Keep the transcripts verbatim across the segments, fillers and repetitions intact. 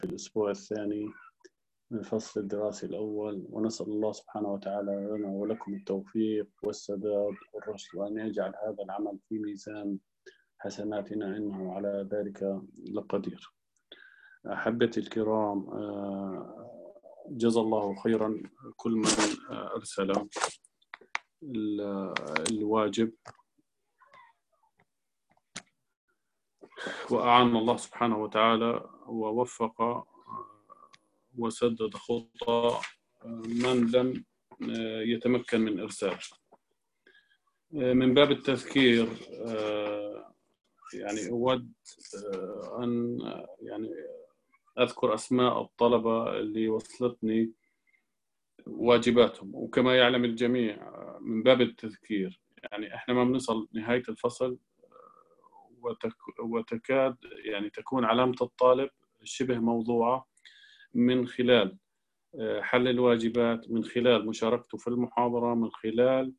في الأسبوع الثاني من الفصل الدراسي الأول، ونسأل الله سبحانه وتعالى لنا ولكم التوفيق والسداد والرشد، وأن يجعل هذا العمل في ميزان حسناتنا إنه على ذلك لقدير. أحبتي الكرام، جزا الله خيرا كل من أرسل الواجب، وأعان الله سبحانه وتعالى ووفق وسدد خطى من لم يتمكن من إرسال. من باب التذكير يعني أود أن يعني أذكر أسماء الطلبة اللي وصلتني واجباتهم، وكما يعلم الجميع من باب التذكير يعني إحنا ما بنصل نهاية الفصل وتكاد يعني تكون علامة الطالب شبه موضوعة من خلال حل الواجبات، من خلال مشاركته في المحاضرة، من خلال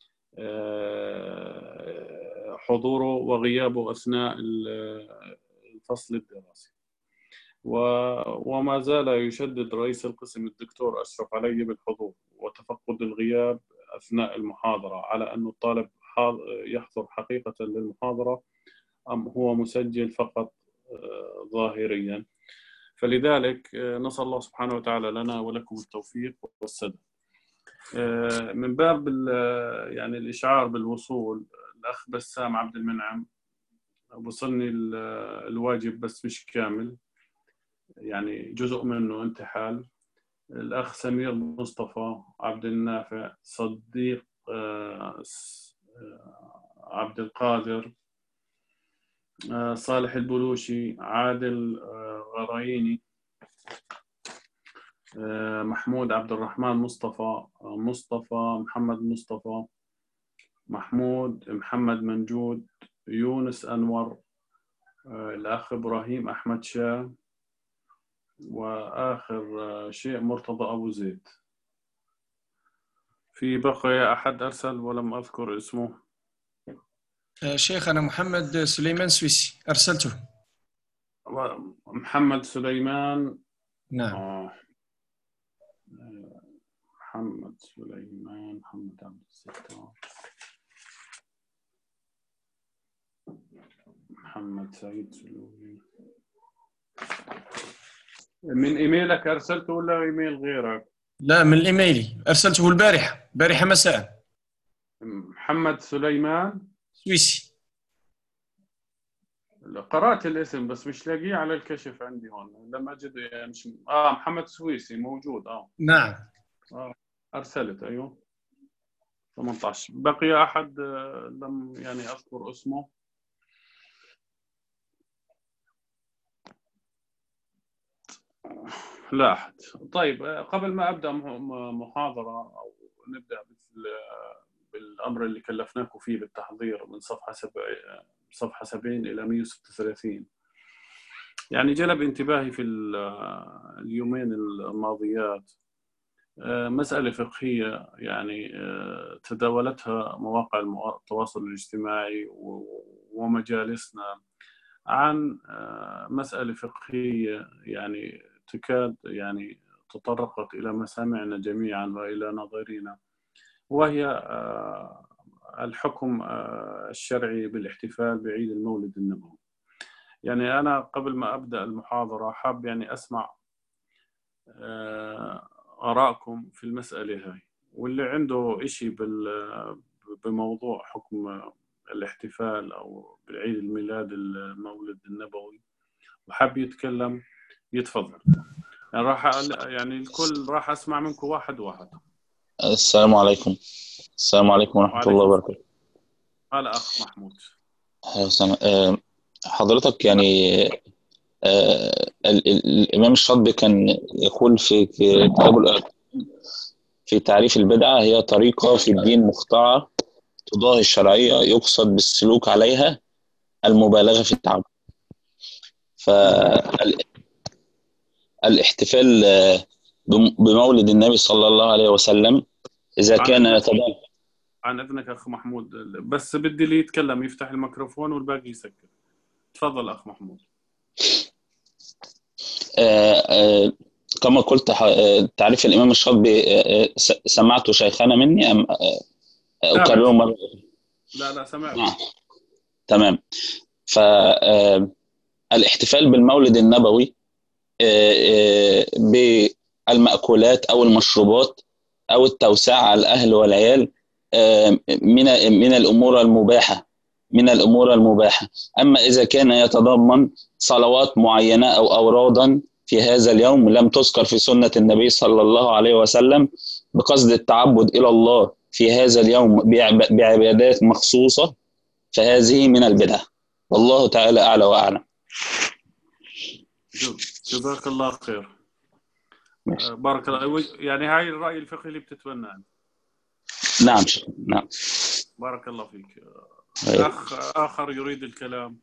حضوره وغيابه أثناء الفصل الدراسي. وما زال يشدد رئيس القسم الدكتور أشرف علي بالحضور وتفقد الغياب أثناء المحاضرة، على أن الطالب يحضر حقيقة للمحاضرة أم هو مسجل فقط ظاهريا. فلذلك نسأل الله سبحانه وتعالى لنا ولكم التوفيق والسداد. من باب يعني الإشعار بالوصول، الأخ بسام عبد المنعم وصلني الواجب بس مش كامل، يعني جزء منه انتحال. الأخ سمير مصطفى عبد النافع، صديق عبد القادر، صالح البلوشي، عادل غرايني، محمود عبد الرحمن مصطفى، مصطفى محمد مصطفى، محمود محمد منجود، يونس أنور، الأخ إبراهيم أحمد شاه، وآخر شيء مرتضى أبو زيد. في بقي أحد أرسل ولم أذكر اسمه؟ شيخ أنا محمد سليمان سويسي أرسلته. محمد سليمان، نعم. آه. محمد سليمان، محمد عبد الستار، محمد سعيد سلوي. من إيميلك أرسلته ولا إيميل غيرك؟ لا، من الإيميلي أرسلته البارحة البارحة مساء. محمد سليمان سويسي. قرأت الاسم بس مش لاقيه على الكشف عندي هون، لم أجده يعني. مش... آه محمد سويسي موجود. آه نعم. آه أرسلت. أيوه ثمانية عشر. بقي أحد لم يعني أذكر اسمه؟ لا أحد. طيب قبل ما أبدأ محاضرة أو نبدأ بالأمر اللي كلفناكم فيه بالتحضير من صفحة صفحة سبعين إلى مئة وستة وثلاثين، يعني جلب انتباهي في اليومين الماضيات مسألة فقهية يعني تداولتها مواقع التواصل الاجتماعي ومجالسنا، عن مسألة فقهية يعني تكاد يعني تطرقت إلى مسامعنا جميعا وإلى نظرنا، وهي الحكم الشرعي بالاحتفال بعيد المولد النبوي. يعني أنا قبل ما أبدأ المحاضرة حاب يعني أسمع آراءكم في المسألة هاي، واللي عنده إشي بموضوع حكم الاحتفال أو بالعيد الميلاد المولد النبوي وحاب يتكلم يتفضل. يعني راح يعني الكل راح أسمع منكم واحد واحد. السلام عليكم. السلام عليكم ورحمة الله وبركاته. هلا أخ محمود. حضرتك يعني الإمام الشاطبي كان يقول في كتابه في تعريف البدعة: هي طريقة في الدين مخترعة تضاهي الشرعية يقصد بالسلوك عليها المبالغة في التعبد. فالاحتفال بمولد النبي صلى الله عليه وسلم إذا كان يتضمن. عن إذنك أخ محمود، بس بدي اللي يتكلم يفتح الميكروفون والباقي يسكر. تفضل أخ محمود. آه، آه، كما قلت ح- آه، تعريف الإمام الشاطبي آه، آه، س- سمعته شيخنا مني أم آه، سامع أكرره سامع. مرة؟ لا لا سمعتك. نعم. تمام. فالاحتفال بالمولد النبوي آه، آه، بالمأكولات أو المشروبات أو التوسعة على الأهل والعيال آه، من من الأمور المباحة، من الأمور المباحة. أما إذا كان يتضمن صلوات معينة أو أورادا في هذا اليوم لم تذكر في سنة النبي صلى الله عليه وسلم بقصد التعبد إلى الله في هذا اليوم بعب- بعبادات مخصوصة، فهذه من البدع. والله تعالى أعلى وأعلم. جزاك الله خير. ماشي. بارك الله. يعني هاي الرأي الفقهي اللي بتتبناه أنت. نعم شيخ. نعم. بارك الله فيك. أيوة. أخ آخر يريد الكلام.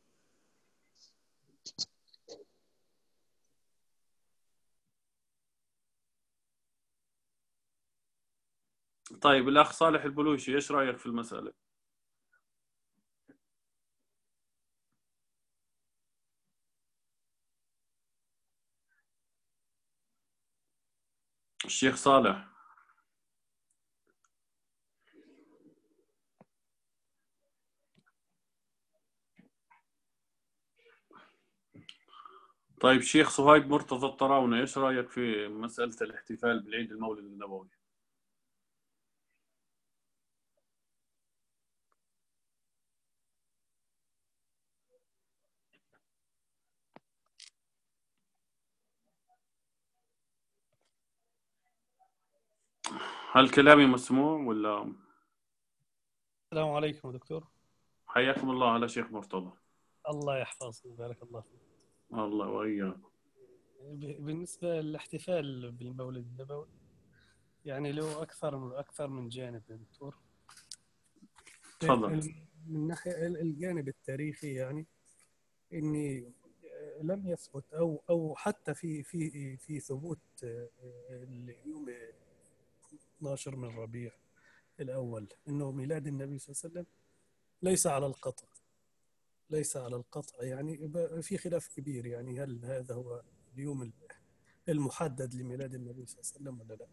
طيب الأخ صالح البلوشي، إيش رأيك في المسألة؟ الشيخ صالح. طيب شيخ صهيب مرتضى الطراونة، إيش رأيك في مسألة الاحتفال بالعيد المولد النبوي؟ هل كلامي مسموع ولا؟ السلام عليكم دكتور. حياكم الله على شيخ مرتضى. الله يحفظك، بارك الله فيك. الله وإياك. بالنسبة للاحتفال بالمولد النبوي، يعني له أكثر من أكثر من جانب يا دكتور. تفضل. من ناحية الجانب التاريخي، يعني إني لم يثبت أو أو حتى في في في ثبوت اليوم اثنا عشر من ربيع الأول إنه ميلاد النبي صلى الله عليه وسلم ليس على القطع، ليس على القطع. يعني في خلاف كبير، يعني هل هذا هو اليوم المحدد لميلاد النبي صلى الله عليه وسلم ولا لا.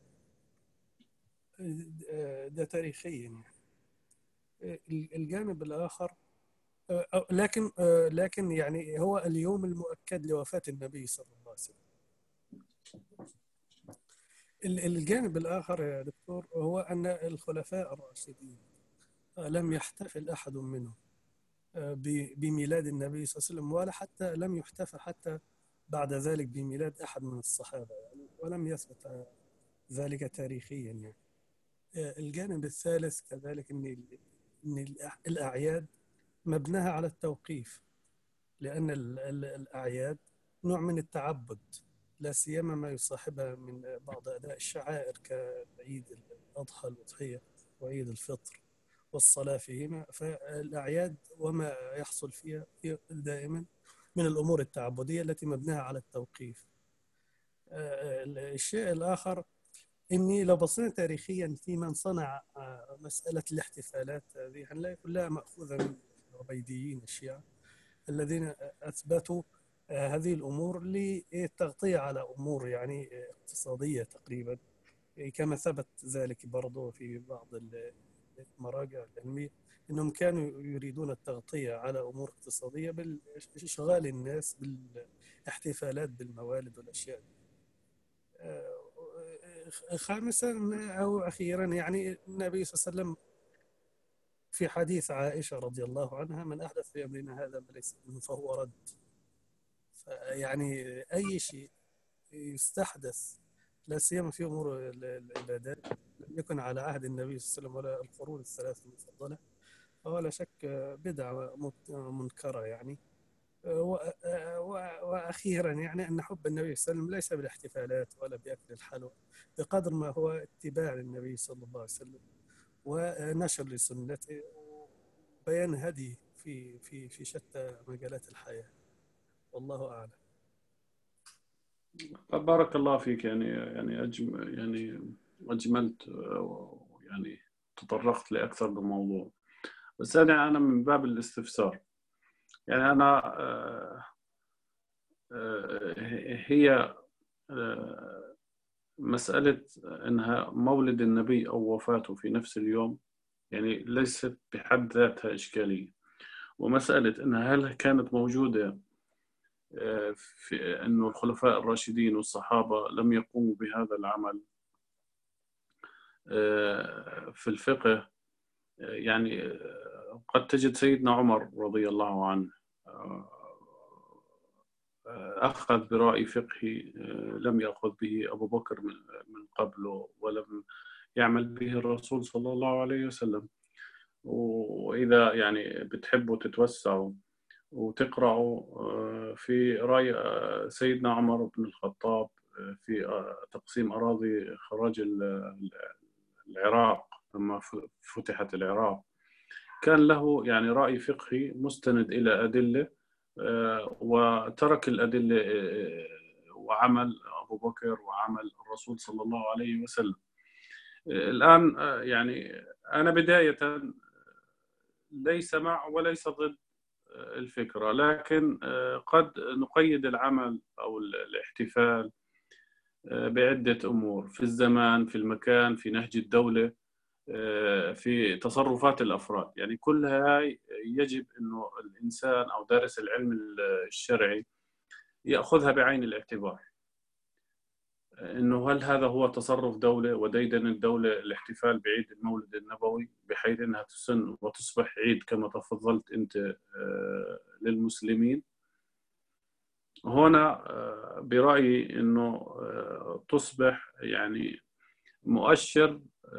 ده تاريخيا. يعني الجانب الآخر، لكن لكن يعني هو اليوم المؤكد لوفاة النبي صلى الله عليه وسلم. الجانب الآخر يا دكتور هو أن الخلفاء الراشدين لم يحتفل أحد منهم بميلاد النبي صلى الله عليه وسلم، ولا حتى لم يحتفل حتى بعد ذلك بميلاد أحد من الصحابة، يعني ولم يثبت ذلك تاريخيا. يعني الجانب الثالث كذلك أن أن الأعياد مبناها على التوقيف، لأن الأعياد نوع من التعبد، لا سيما ما يصاحبها من بعض أداء الشعائر كعيد الأضحى الأضحية وعيد الفطر والصلاة فيهما. فالأعياد وما يحصل فيها دائما من الأمور التعبدية التي مبناها على التوقيف. الشيء الآخر إني لو بصينا تاريخيا في من صنع مسألة الاحتفالات هذه هنلاقي كلها مأخوذة من العبيديين الشيعة الذين أثبتوا هذه الأمور للتغطية على أمور يعني اقتصادية تقريبا، كما ثبت ذلك برضو في بعض المراجع العلمية أنهم كانوا يريدون التغطية على أمور اقتصادية بإشغال الناس بالاحتفالات بالموالد والأشياء دي. خامسا أو أخيرا، يعني النبي صلى الله عليه وسلم في حديث عائشة رضي الله عنها: من أحدث في أمرنا هذا ما ليس منه فهو رد. يعني أي شيء يستحدث لا سيما في أمور العبادات لم يكن على عهد النبي صلى الله عليه وسلم ولا القرون الثلاث المفضلة، فهو لا شك بدعة منكرة. يعني وأخيرا، يعني أن حب النبي صلى الله عليه وسلم ليس بالاحتفالات ولا بأكل الحلوى، بقدر ما هو اتباع للنبي صلى الله عليه وسلم ونشر لسنته وبيان هدي في في في شتى مجالات الحياة. والله أعلم. بارك الله فيك. يعني يعني أجم يعني أجملت، يعني تطرقت لأكثر من موضوع. بس أنا أنا من باب الاستفسار، يعني أنا هي مسألة أنها مولد النبي أو وفاته في نفس اليوم، يعني ليست بحد ذاتها إشكالية. ومسألة أنها هل كانت موجودة في أنه الخلفاء الراشدين والصحابة لم يقوموا بهذا العمل في الفقه، يعني قد تجد سيدنا عمر رضي الله عنه أخذ برأي فقهي لم يأخذ به أبو بكر من قبله ولم يعمل به الرسول صلى الله عليه وسلم. وإذا يعني بتحبوا تتوسعوا وتقرأوا في رأي سيدنا عمر بن الخطاب في تقسيم أراضي خراج العراق لما فتحت العراق، كان له يعني رأي فقهي مستند إلى أدلة، وترك الأدلة وعمل أبو بكر وعمل الرسول صلى الله عليه وسلم. الآن يعني أنا بداية ليس مع وليس ضد الفكرة، لكن قد نقيد العمل أو الاحتفال بعدة أمور، في الزمان، في المكان، في نهج الدولة، في تصرفات الأفراد. يعني كل هاي يجب أنه الإنسان أو دارس العلم الشرعي يأخذها بعين الاعتبار، أنه هل هذا هو تصرف دولة وديدن الدولة الاحتفال بعيد المولد النبوي بحيث أنها تسن وتصبح عيد كما تفضلت أنت للمسلمين. هنا برأيي أنه تصبح يعني مؤشر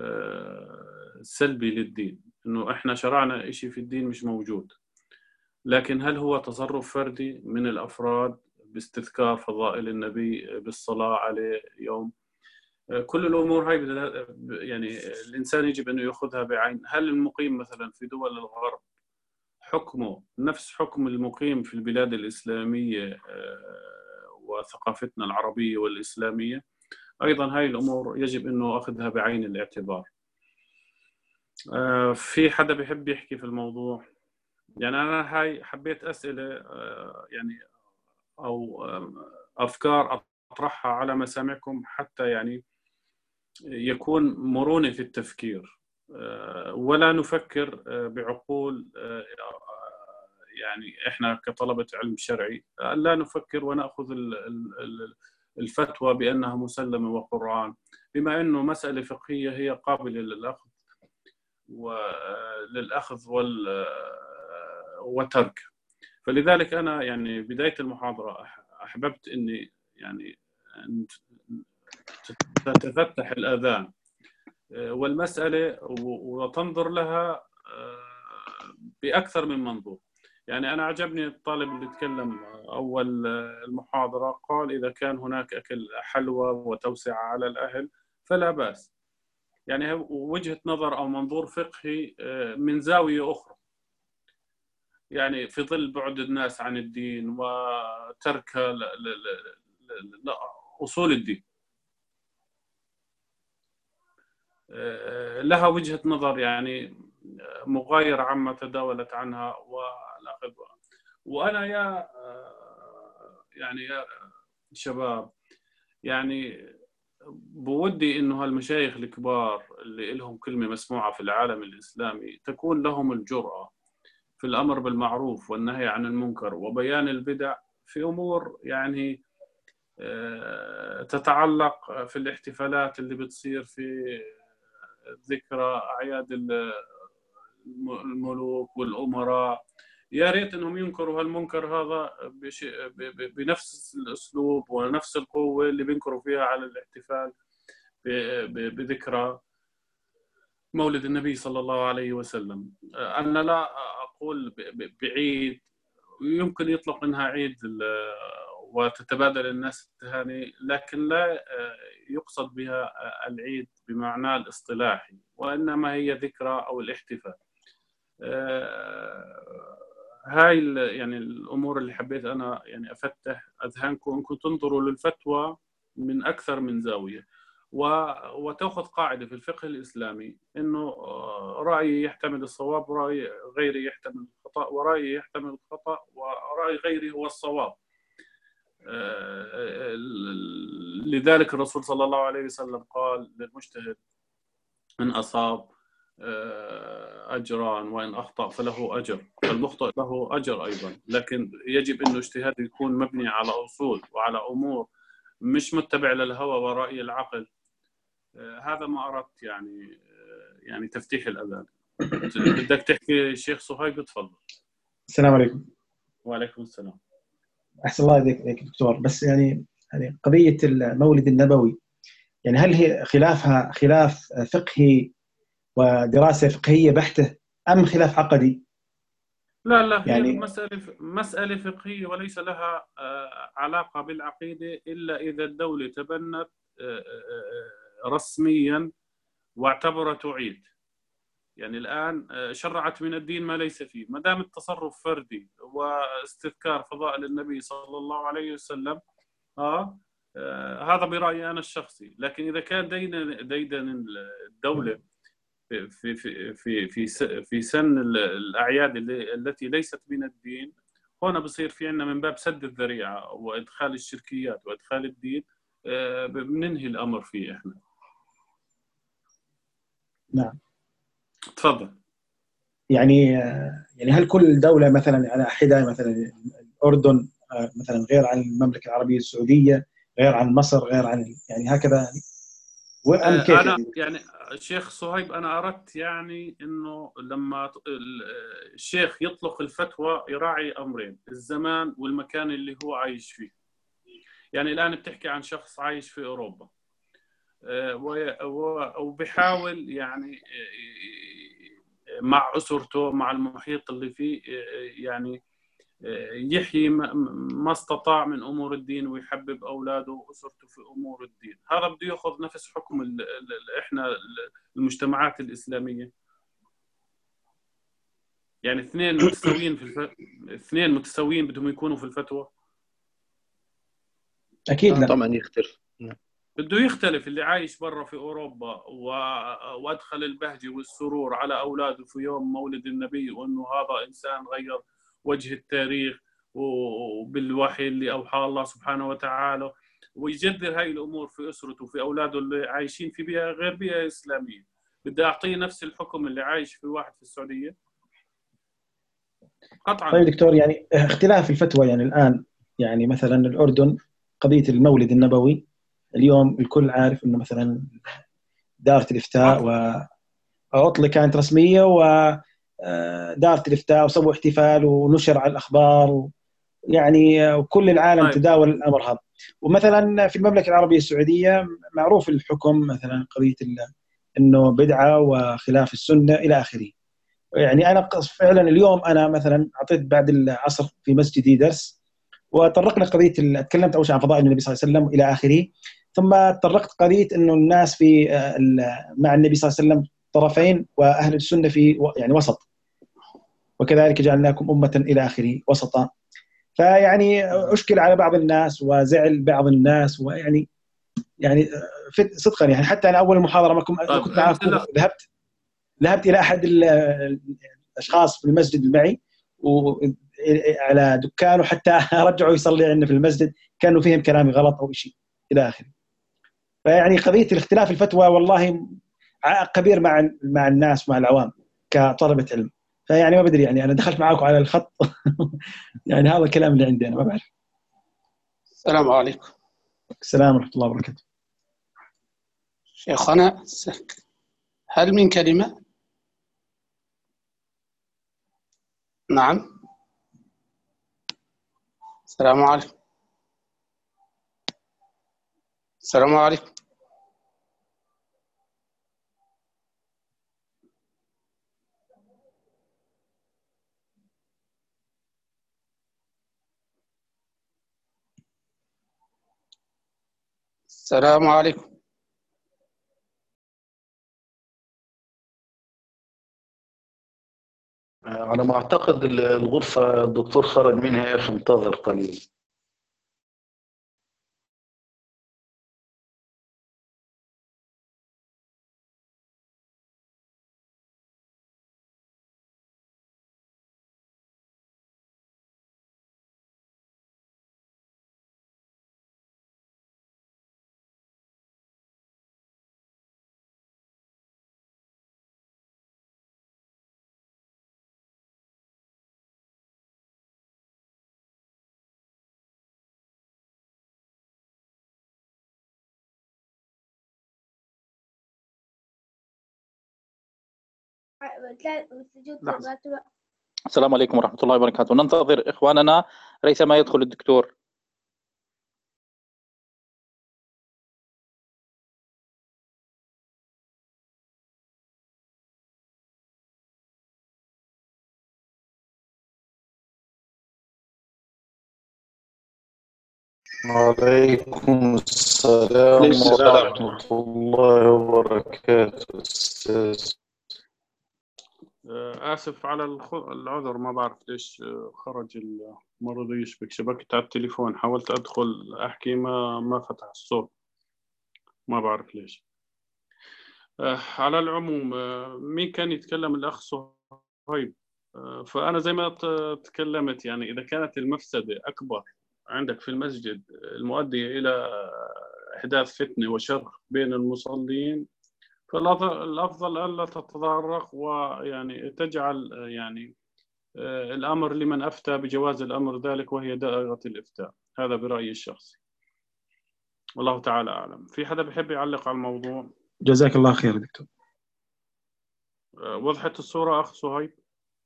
سلبي للدين، أنه إحنا شرعنا إشي في الدين مش موجود. لكن هل هو تصرف فردي من الأفراد باستذكار فضائل النبي بالصلاة عليه يوم؟ كل الأمور هاي يعني الإنسان يجب أنه يأخذها بعين. هل المقيم مثلا في دول الغرب حكمه نفس حكم المقيم في البلاد الإسلامية وثقافتنا العربية والإسلامية؟ أيضا هاي الأمور يجب أنه أخذها بعين الاعتبار. في حدا بيحب يحكي في الموضوع؟ يعني أنا هاي حبيت أسئلة يعني أو أفكار أطرحها على مسامعكم حتى يعني يكون مرونة في التفكير، ولا نفكر بعقول يعني إحنا كطلبة علم شرعي لا نفكر ونأخذ الفتوى بأنها مسلمة وقرآن، بما أنه مسألة فقهية هي قابلة للأخذ وللأخذ والترك. فلذلك أنا يعني بداية المحاضرة أحببت أني يعني أن تتفتح الآذان والمسألة وتنظر لها بأكثر من منظور. يعني أنا عجبني الطالب اللي تكلم أول المحاضرة، قال إذا كان هناك أكل حلوى وتوسعة على الأهل فلا بأس. يعني وجهة نظر أو منظور فقهي من زاوية أخرى، يعني في ظل بعد الناس عن الدين وتركها لأصول الدين، لها وجهة نظر يعني مغايرة عما تداولت عنها والأخذ. وأنا يا يعني يا شباب يعني بودي إنه هالمشايخ الكبار اللي لهم كلمة مسموعة في العالم الإسلامي تكون لهم الجرأة في الأمر بالمعروف والنهي عن المنكر وبيان البدع في أمور يعني تتعلق في الاحتفالات اللي بتصير في ذكرى أعياد الملوك والأمراء. يا ريت انهم ينكروا هالمنكر هذا بنفس الاسلوب ونفس القوه اللي بينكروا فيها على الاحتفال بذكرى مولد النبي صلى الله عليه وسلم. انا لا اقول بعيد، يمكن يطلق منها عيد وتتبادل الناس التهاني، لكن لا يقصد بها العيد بمعناه الاصطلاحي، وانما هي ذكرى او الاحتفال. هاي يعني الأمور اللي حبيت أنا يعني أفتح أذهانكم أنكم تنظروا للفتوى من أكثر من زاوية، وتأخذ قاعدة في الفقه الإسلامي إنه رأيي يحتمل الصواب ورأي غيري يحتمل الخطأ، ورأيي يحتمل الخطأ ورأي غيري هو الصواب. لذلك الرسول صلى الله عليه وسلم قال للمجتهد إن أصاب أجران وإن أخطأ فله أجر، فالمخطئ له أجر أيضا، لكن يجب أنه اجتهاد يكون مبني على أصول وعلى أمور، مش متبع للهوى ورأي العقل. هذا ما أردت يعني يعني تفتيح الأذان. بدك تحكي شيخ صهيب؟ تفضل. السلام عليكم. وعليكم السلام. أحسن الله إليك دكتور. بس يعني يعني قضية المولد النبوي، يعني هل هي خلافها خلاف فقهي ودراسة فقهية بحتة أم خلاف عقدي؟ لا لا، هي يعني المسألة مسألة فقهية وليس لها علاقة بالعقيدة، إلا إذا الدولة تبنت رسميا واعتبرته عيد. يعني الآن شرعت من الدين ما ليس فيه، ما دام التصرف فردي واستذكار فضائل النبي صلى الله عليه وسلم آه, آه هذا برأيي أنا الشخصي. لكن إذا كان ديدن ديدن الدولة في في في في في سن الأعياد التي ليست من الدين، هنا بصير في عندنا من باب سد الذريعة وإدخال الشركيات وإدخال الدين، آه بننهي الأمر فيه إحنا. نعم. تفضل. يعني يعني هل كل دولة مثلا على حدة، مثلا الأردن مثلا غير عن المملكة العربية السعودية، غير عن مصر، غير عن يعني هكذا يعني، وأم كيف أنا يعني؟ يعني الشيخ صهيب أنا أردت يعني إنه لما الشيخ يطلق الفتوى يراعي أمرين: الزمان والمكان اللي هو عايش فيه. يعني الآن بتحكي عن شخص عايش في أوروبا وبيحاول يعني مع أسرته مع المحيط اللي فيه يعني يحيي ما استطاع من أمور الدين ويحبب أولاده وأسرته في أمور الدين. هذا بده يأخذ نفس حكم ال ال إحنا المجتمعات الإسلامية. يعني اثنين متساويين في الف... اثنين متساويين بدهم يكونوا في الفتوى؟ أكيد لا. طبعا يختلف. بده يختلف. اللي عايش برا في أوروبا و... وأدخل البهجة والسرور على أولاده في يوم مولد النبي، وأنه هذا إنسان غير وجه التاريخ وبالوحي اللي أوحى الله سبحانه وتعالى، ويجدر هاي الأمور في أسرته وفي أولاده اللي عايشين في بيئة غير بيئة إسلامية، بدي أعطيه نفس الحكم اللي عايش في واحد في السعودية؟ قطعا. طيب دكتور، يعني اختلاف الفتوى يعني الآن، يعني مثلا الأردن قضية المولد النبوي اليوم الكل عارف إنه مثلا دارة الإفتاء وعطلة كانت رسمية، ودارة الإفتاء وسووا احتفال ونشر على الأخبار، يعني وكل العالم طيب. تداول الأمر هذا. ومثلا في المملكة العربية السعودية معروف الحكم، مثلا قضية إنه بدعة وخلاف السنة إلى آخره. يعني أنا فعلا اليوم أنا مثلا أعطيت بعد العصر في مسجدي درس، وطرقنا قضية، تكلمت أول شيء عن فضائل النبي صلى الله عليه وسلم إلى آخره، ثم طرقت قضية إنه الناس في مع النبي صلى الله عليه وسلم طرفين، وأهل السنة في يعني وسط، وكذلك جعلناكم أمة إلى آخره وسطا. فيعني أشكل على بعض الناس وزعل بعض الناس، ويعني يعني صدقا يعني حتى أنا أول المحاضرة ما كنت معكم، ذهبت ذهبت إلى أحد الأشخاص في المسجد معي وعلى دكانه حتى رجعوا يصلي عندنا في المسجد، كانوا فيهم كلامي غلط أو شيء إلى آخره. فيعني قضية الاختلاف الفتوى والله عائق كبير مع مع الناس مع العوام كطلبة علم. فيعني ما بدري، يعني أنا دخلت معاكم على الخط يعني هذا الكلام اللي عندي أنا ما بعرف. السلام عليكم. السلام ورحمة الله وبركاته. شيخنا هل من كلمة؟ نعم. السلام عليكم. السلام عليكم. السلام عليكم. على ما أعتقد الغرفة الدكتور خرج منها، فانتظر قليل. لحظة. السلام عليكم ورحمة الله وبركاته. ننتظر إخواننا ريثما يدخل الدكتور. وعليكم السلام ورحمة الله وبركاته أستاذ. آسف على العذر، ما بعرف ليش خرج ما رضي يشبك، شبكت على التليفون، حاولت أدخل أحكي ما ما فتح الصوت، ما بعرف ليش. على العموم مين كان يتكلم؟ الأخ صهيب. فأنا زي ما تكلمت، يعني إذا كانت المفسدة أكبر عندك في المسجد المؤدية إلى إحداث فتنة وشر بين المصلين، فالأفضل ألا تتطرق ويعني تجعل يعني الأمر لمن أفتى بجواز الأمر ذلك، وهي دائرة الإفتاء. هذا برأيي الشخصي، والله تعالى أعلم. في حدا بيحب يعلق على الموضوع؟ جزاك الله خير دكتور. وضحت الصورة أخ صهيب؟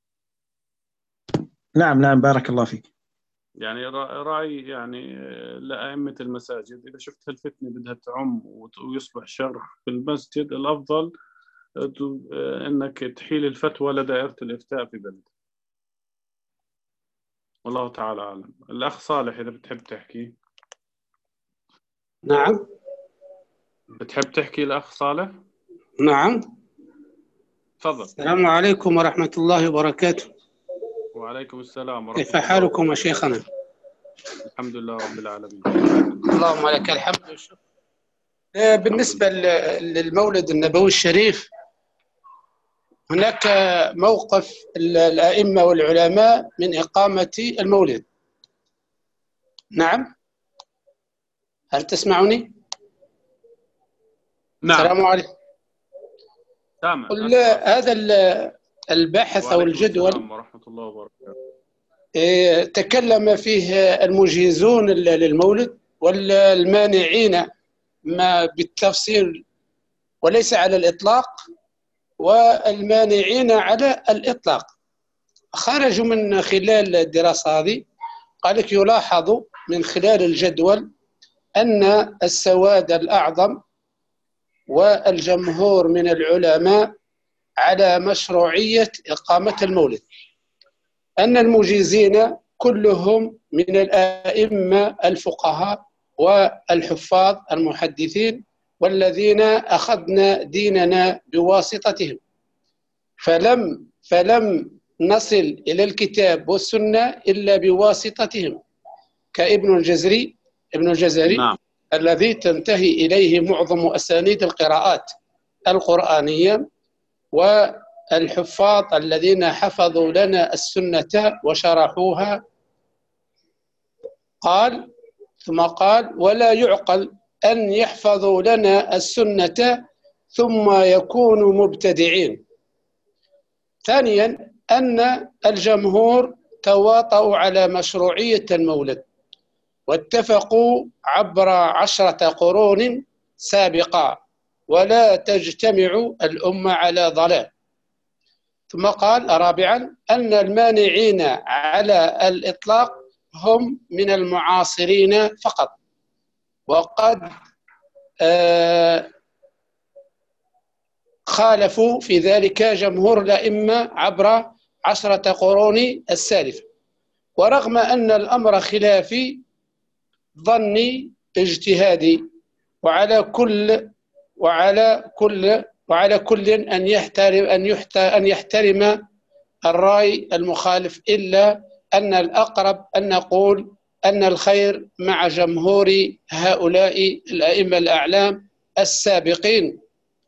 نعم نعم، بارك الله فيك. يعني رأي يعني لأئمة المساجد، إذا شفت هالفتنة بدها تعم ويصبح شر في المسجد، الأفضل أنك تحيل الفتوى لدائرة الإفتاء في بلد. والله تعالى أعلم. الأخ صالح إذا بتحب تحكي. نعم. بتحب تحكي الأخ صالح؟ نعم. تفضل. السلام عليكم ورحمة الله وبركاته. وعليكم السلام ورحمة كيف الله. حالكم يا شيخنا؟ الحمد لله رب العالمين. اللهم لك الحمد والشكر. بالنسبة للمولد النبوي الشريف، هناك موقف الأئمة والعلماء من إقامة المولد. نعم، هل تسمعني؟ نعم. السلام عليكم. سامع. هذا البحث أو الجدول ورحمة الله وبركاته تكلم فيه المجيزون للمولد والمانعين ما بالتفصيل وليس على الإطلاق، والمانعين على الإطلاق. خرجوا من خلال الدراسة هذه، قال لك يلاحظ من خلال الجدول أن السواد الأعظم والجمهور من العلماء على مشروعية إقامة المولد، أن المجيزين كلهم من الأئمة الفقهاء والحفاظ المحدثين والذين أخذنا ديننا بواسطتهم، فلم فلم نصل إلى الكتاب والسنة إلا بواسطتهم، كابن الجزري ابن الجزري نعم. الذي تنتهي إليه معظم أسانيد القراءات القرآنية، والحفاظ الذين حفظوا لنا السنة وشرحوها. قال ثم قال: ولا يعقل أن يحفظوا لنا السنة ثم يكونوا مبتدعين. ثانيا، أن الجمهور تواطؤوا على مشروعية المولد واتفقوا عبر عشرة قرون سابقة، ولا تجتمع الأمة على ضلال. ثم قال رابعا: أن المانعين على الإطلاق هم من المعاصرين فقط، وقد آه خالفوا في ذلك جمهور الأئمة عبر عشرة قرون السالفة. ورغم أن الأمر خلافي ظني اجتهادي، وعلى كل وعلى كل وعلى كل أن يحترم أن يحترم أن يحترم الرأي المخالف، إلا أن الأقرب أن نقول أن الخير مع جمهور هؤلاء الأئمة الأعلام السابقين.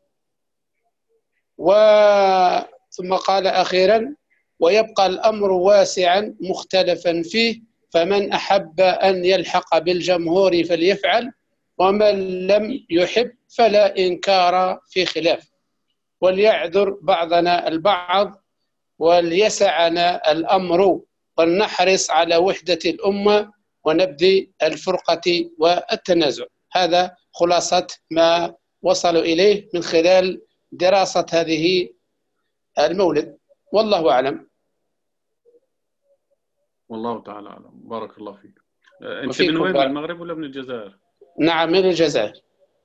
وثم قال أخيرا: ويبقى الأمر واسعا مختلفا فيه، فمن أحب أن يلحق بالجمهور فليفعل، ومن لم يحب فلا إنكار في خلاف، وليعذر بعضنا البعض، وليسعنا الأمر، ولنحرص على وحدة الأمة ونبذ الفرقة والتنازع. هذا خلاصة ما وصلوا إليه من خلال دراسة هذه المولد، والله أعلم. والله تعالى أعلم. بارك الله فيك. أنت من وفيكم وين؟ من بارك. المغرب ولا من الجزائر؟ نعم، من الجزائر.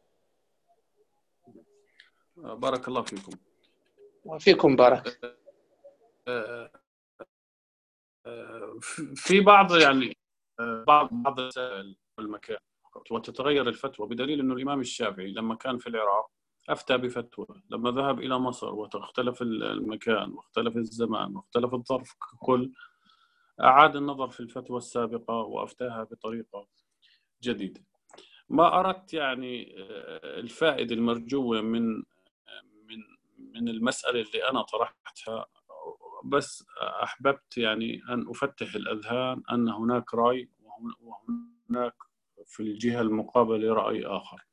بارك الله فيكم. وفيكم بارك. في بعض يعني بعض بعض المسائل والمكان وتتغير الفتوى، بدليل أنه الإمام الشافعي لما كان في العراق أفتى بفتوى، لما ذهب إلى مصر واختلف المكان واختلف الزمان واختلف الظرف ككل، أعاد النظر في الفتوى السابقة وأفتاها بطريقة جديدة. ما أردت يعني الفائدة المرجوة من من من المسألة اللي أنا طرحتها، بس أحببت يعني أن أفتح الأذهان أن هناك رأي وهناك في الجهة المقابلة رأي آخر.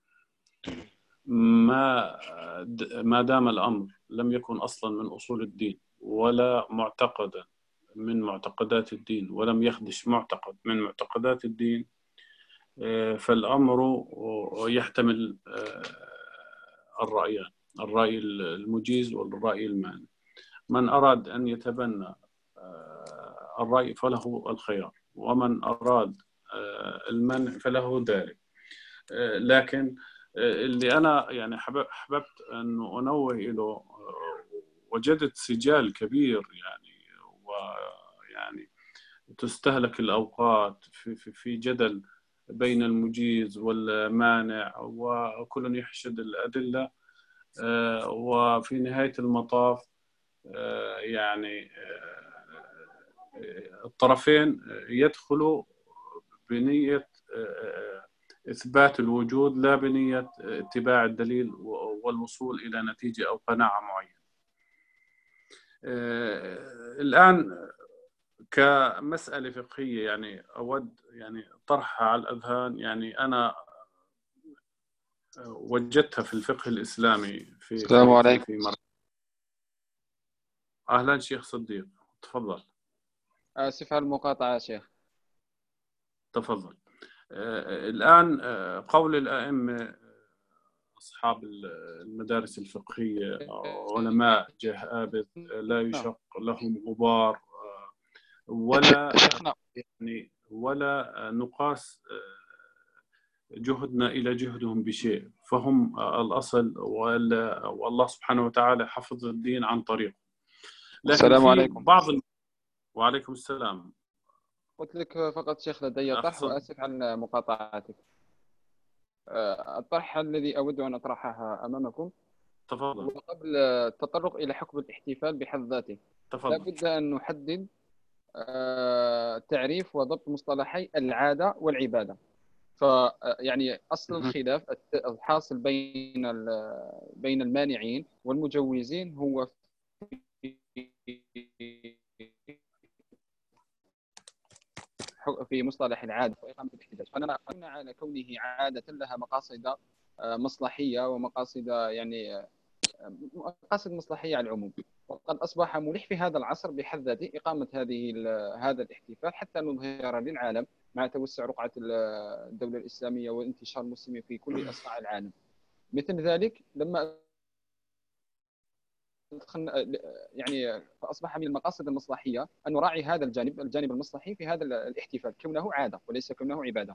ما ما دام الأمر لم يكن أصلا من أصول الدين ولا معتقدا من معتقدات الدين ولم يخدش معتقد من معتقدات الدين، فالأمر يحتمل الرأيان، الرأي المجيز والرأي المانع. من أراد أن يتبنى الرأي فله الخيار، ومن أراد المنع فله ذلك. لكن اللي أنا يعني حببت أن أنوه إليه، وجدت سجال كبير يعني ويعني تستهلك الأوقات في, في, في جدل بين المجيز والمانع، وكل يحشد الأدلة، وفي نهاية المطاف يعني الطرفين يدخلوا بنية إثبات الوجود لا بنية اتباع الدليل والوصول إلى نتيجة أو قناعة معينة. الآن كمسألة فقهية يعني أود يعني طرحها على الأذهان. يعني أنا وجدتها في الفقه الإسلامي في السلام في عليكم. في مر... أهلا شيخ صديق، تفضل. آسف على المقاطعة شيخ. تفضل. الآن قول الأئمة أصحاب المدارس الفقهية علماء جهابذ لا يشق لهم غبار ولا يعني ولا نقاس جهدنا إلى جهدهم بشيء، فهم الأصل، والله سبحانه وتعالى حفظ الدين عن طريقه. لكن السلام في عليكم. بعض ال... وعليكم السلام. قلت لك فقط شيخ لدي طرح أحسن. وآسف عن مقاطعتك. الطرح الذي أود أن أطرحه أمامكم تفضل. وقبل التطرق إلى حكم الاحتفال بحد ذاته تفضل. لابد أن نحدد تعريف وضبط مصطلحي العادة والعبادة. فيعني أصل الخلاف الحاصل بين بين المانعين والمجوزين هو في مصطلح العادة وإقامة الاحتجاج. فأنا قلنا على كونه عادة لها مقاصد مصلحية ومقاصد يعني مقاصد مصلحية على العموم، وقد أصبح ملح في هذا العصر بحد ذاته إقامة هذه هذا الاحتفال حتى نظهر للعالم مع توسع رقعة الدولة الإسلامية وانتشار المسلمين في كل أصقاع العالم. مثل ذلك لما يعني فأصبح من المقاصد المصلحية أن نراعي هذا الجانب الجانب المصلحي في هذا الاحتفال كونه عادة وليس كونه عبادة.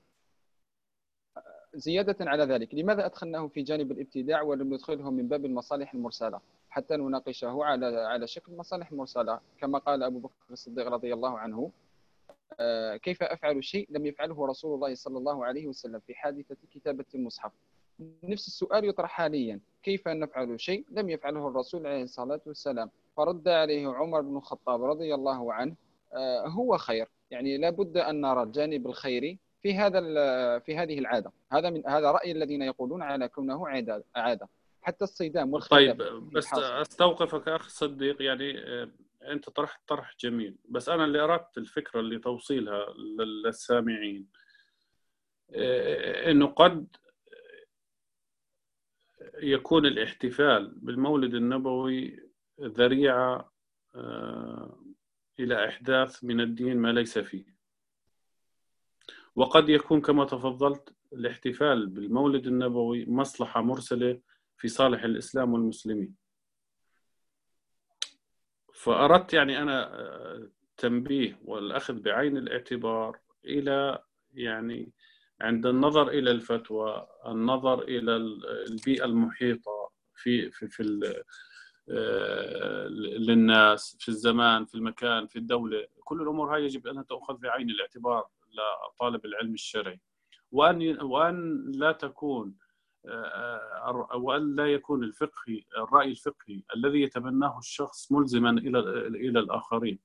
زيادة على ذلك، لماذا أدخلناه في جانب الابتداع ولم ندخله من باب المصالح المرسلة حتى نناقشه على على شكل مصالح مرسلة؟ كما قال أبو بكر الصديق رضي الله عنه: كيف أفعل شيء لم يفعله رسول الله صلى الله عليه وسلم في حادثة كتابة المصحف؟ نفس السؤال يطرح حاليا: كيف نفعل شيء لم يفعله الرسول عليه الصلاة والسلام؟ فرد عليه عمر بن الخطاب رضي الله عنه: هو خير. يعني لابد أن نرى الجانب الخيري في هذا في هذه العادة. هذا من هذا رأي الذين يقولون على كونه عادة عادة حتى الصيدام والخلاف. طيب بس استوقفك اخ صديق، يعني انت طرحت طرح جميل، بس انا اللي اردت الفكره اللي توصيلها للسامعين انه قد يكون الاحتفال بالمولد النبوي ذريعه الى احداث من الدين ما ليس فيه، وقد يكون كما تفضلت الاحتفال بالمولد النبوي مصلحة مرسلة في صالح الإسلام والمسلمين. فأردت يعني أنا تنبيه والأخذ بعين الاعتبار إلى يعني عند النظر إلى الفتوى النظر إلى البيئة المحيطة في في في للناس في الزمان في المكان في الدولة. كل الأمور هاي يجب أن تأخذ بعين الاعتبار لطالب العلم الشرعي، وأن وأن لا تكون وأن لا يكون الفقهي الرأي الفقهي الذي يتبناه الشخص ملزما إلى إلى الآخرين.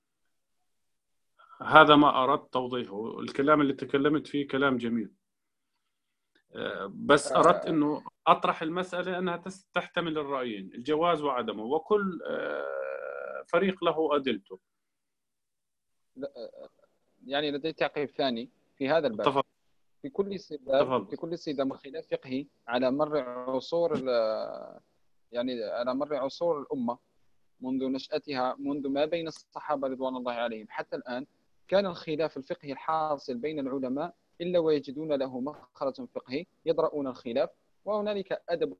هذا ما أردت توضيحه. الكلام اللي تكلمت فيه كلام جميل، بس أردت أنه أطرح المسألة أنها تحتمل الرأيين، الجواز وعدمه، وكل فريق له أدلته. يعني لدي تعقيب ثاني في هذا الباب. تفضل. في كل صدام في كل صدام خلاف فقهي على مر عصور يعني على مر عصور الأمة منذ نشأتها، منذ ما بين الصحابة رضوان الله عليهم حتى الآن، كان الخلاف الفقهي الحاصل بين العلماء إلا ويجدون له مخرج فقهي يدرؤون الخلاف، وهنالك أدب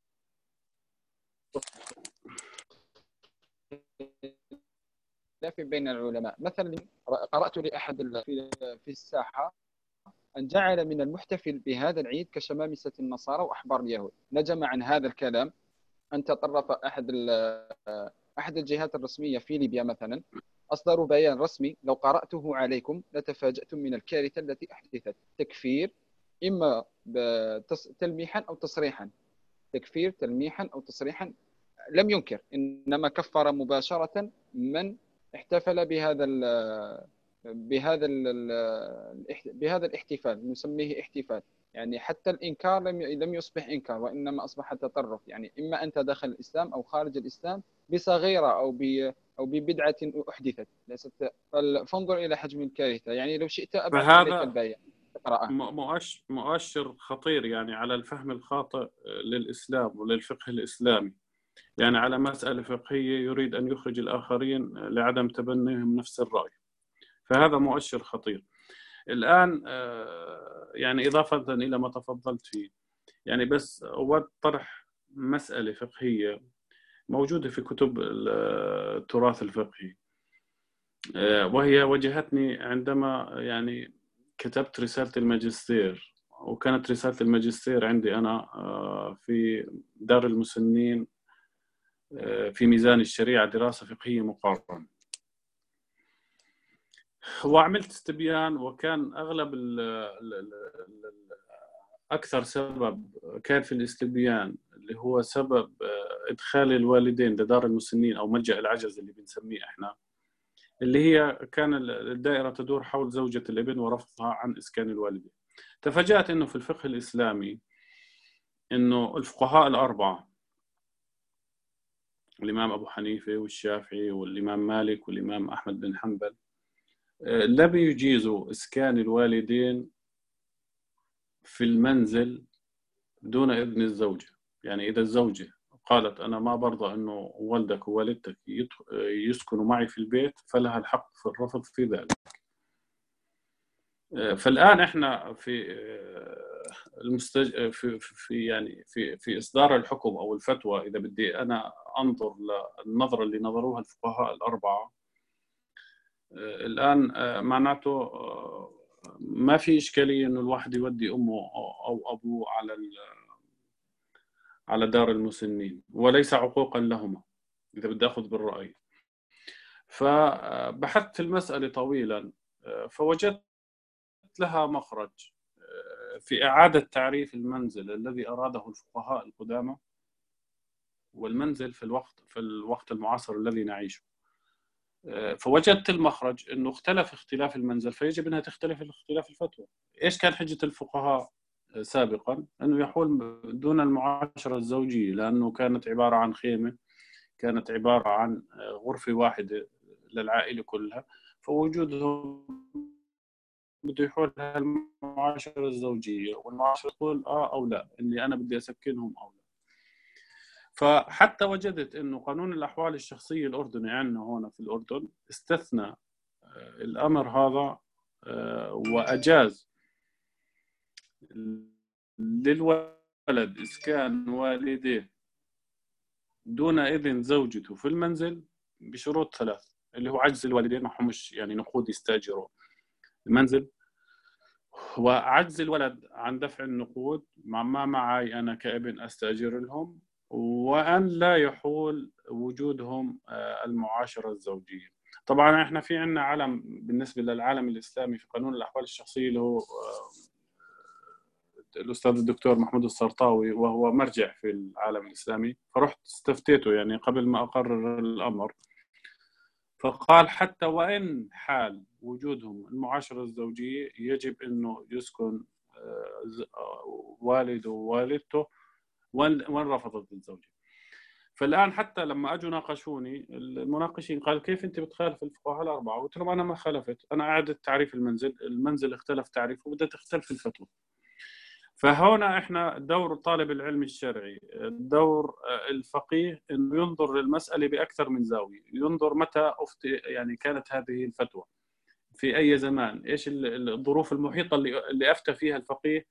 بين العلماء. مثلا قرأت لأحد في الساحة أن جعل من المحتفل بهذا العيد كشمامسة النصارى وأحبار اليهود. نجم عن هذا الكلام أن تطرف أحد أحد الجهات الرسمية في ليبيا مثلا، أصدروا بيان رسمي لو قرأته عليكم لتفاجأتم من الكارثة التي أحدثت. تكفير إما تلميحا أو تصريحا، تكفير تلميحا أو تصريحا، لم ينكر إنما كفر مباشرة من احتفل بهذا ال بهذا ال بهذا الاحتفال، نسميه احتفال. يعني حتى الإنكار لم لم يصبح إنكار، وإنما أصبح تطرف. يعني إما أنت داخل الإسلام أو خارج الإسلام بصغيرة أو ب أو ببدعة أحدثت، ليست. فانظر إلى حجم الكارثة. يعني لو شئت أبعث إليك البيان اقرأه. مؤشر مؤشر خطير يعني على الفهم الخاطئ للإسلام وللفقه الإسلامي، يعني على مسألة فقهية يريد أن يخرج الآخرين لعدم تبنيهم نفس الرأي، فهذا مؤشر خطير. الآن يعني إضافة إلى ما تفضلت فيه، يعني بس أود طرح مسألة فقهية موجودة في كتب التراث الفقهي، وهي واجهتني عندما يعني كتبت رسالة الماجستير، وكانت رسالة الماجستير عندي أنا في دار المسنين في ميزان الشريعة دراسة فقهية مقارنة، وعملت استبيان. وكان أغلب ال ال ال أكثر سبب كان في الاستبيان اللي هو سبب إدخال الوالدين لدار المسنين أو ملجأ العجز اللي بنسميه إحنا، اللي هي كان الدائرة تدور حول زوجة الابن ورفضها عن إسكان الوالدين. تفاجأت إنه في الفقه الإسلامي إنه الفقهاء الأربعة، الإمام أبو حنيفة والشافعي والإمام مالك والإمام أحمد بن حنبل، لم يجيزوا إسكان الوالدين في المنزل دون إذن الزوجة. يعني إذا الزوجة قالت أنا ما برضى أنه والدك ووالدتك يسكنوا معي في البيت فلها الحق في الرفض في ذلك. فالآن إحنا في المستج... في في يعني في في إصدار الحكم أو الفتوى، إذا بدي أنا أنظر للنظرة اللي نظروها الفقهاء الأربعة الآن، معناته ما في إشكالية إنه الواحد يودي أمه أو أبوه على على دار المسنين، وليس عقوقا لهما إذا بدي أخذ بالرأي. فبحثت المسألة طويلا، فوجدت لها مخرج في إعادة تعريف المنزل الذي أراده الفقهاء القدامى والمنزل في الوقت في الوقت المعاصر الذي نعيشه. فوجدت المخرج انه اختلف اختلاف المنزل، فيجب انها تختلف اختلاف الفتوى. ايش كان حجة الفقهاء سابقا؟ انه يحول دون المعاشرة الزوجية، لانه كانت عبارة عن خيمة، كانت عبارة عن غرفة واحدة للعائلة كلها، فوجودهم بده يحولها المعاشرة الزوجية، والمعاشرة تقول اه او لا، اني انا بدي اسكنهم او لا. فحتى وجدت انه قانون الاحوال الشخصيه الاردني عندنا هنا في الاردن استثنى الامر هذا واجاز للولد اسكان والديه دون اذن زوجته في المنزل بشروط ثلاث، اللي هو عجز الوالدين، معهم مش يعني نقود يستأجروا المنزل، وعجز الولد عن دفع النقود مع ما معي أنا كابن أستأجر لهم، وأن لا يحول وجودهم المعاشرة الزوجية. طبعا احنا في عندنا علم بالنسبة للعالم الإسلامي في قانون الأحوال الشخصية اللي هو الأستاذ الدكتور محمود السرطاوي، وهو مرجع في العالم الإسلامي، فرحت استفتيته يعني قبل ما أقرر الأمر، فقال حتى وإن حال وجودهم المعاشرة الزوجية يجب أنه يسكن والده ووالدته وإن رفضت الزوجة. فالآن حتى لما أجوا ناقشوني المناقشين قال كيف أنت بتخالف الفقهاء الأربعة؟ قلت لهم أنا ما خالفت، أنا أعدت تعريف المنزل، المنزل اختلف تعريفه وبدأت تختلف الفتوى. فهنا احنا دور طالب العلم الشرعي، دور الفقيه انه ينظر للمسألة بأكثر من زاوية، ينظر متى أفتي يعني كانت هذه الفتوى في أي زمان، ايش الظروف المحيطة اللي اللي أفتى فيها الفقيه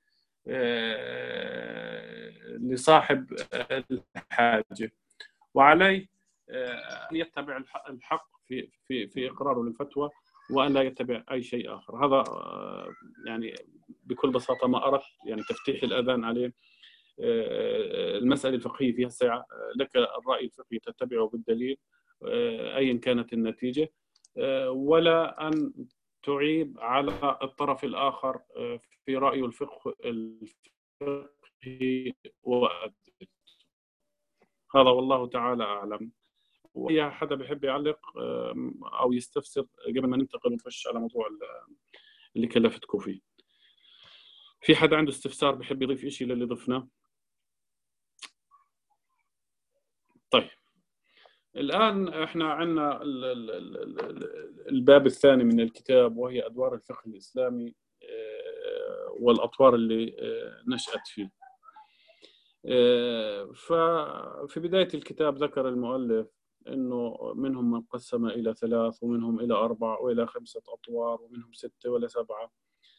لصاحب الحاجة، وعليه أن يتبع الحق في في في إقراره للفتوى وأن لا يتبع أي شيء آخر. هذا يعني بكل بساطة ما أردت يعني تفتيح الأذان عليه. المسألة الفقهية فيها الساعة، لك الرأي الفقهي تتبعه بالدليل أيا كانت النتيجة، ولا أن تعيب على الطرف الآخر في رأيه الفقه الفقهي وأدلته. هذا والله تعالى أعلم. وأي حدا بيحب يعلق أو يستفسر قبل ما ننتقل ونخش على موضوع اللي كلفتكم فيه. في حدا عنده استفسار بيحب يضيف إشي للي ضفناه؟ طيب الآن احنا عندنا الباب الثاني من الكتاب، وهي أدوار الفقه الإسلامي والأطوار اللي نشأت فيه. ففي بداية الكتاب ذكر المؤلف إنه منهم من قسم إلى ثلاث، ومنهم إلى أربع، وإلى خمسة أطوار، ومنهم ستة ولا سبعة،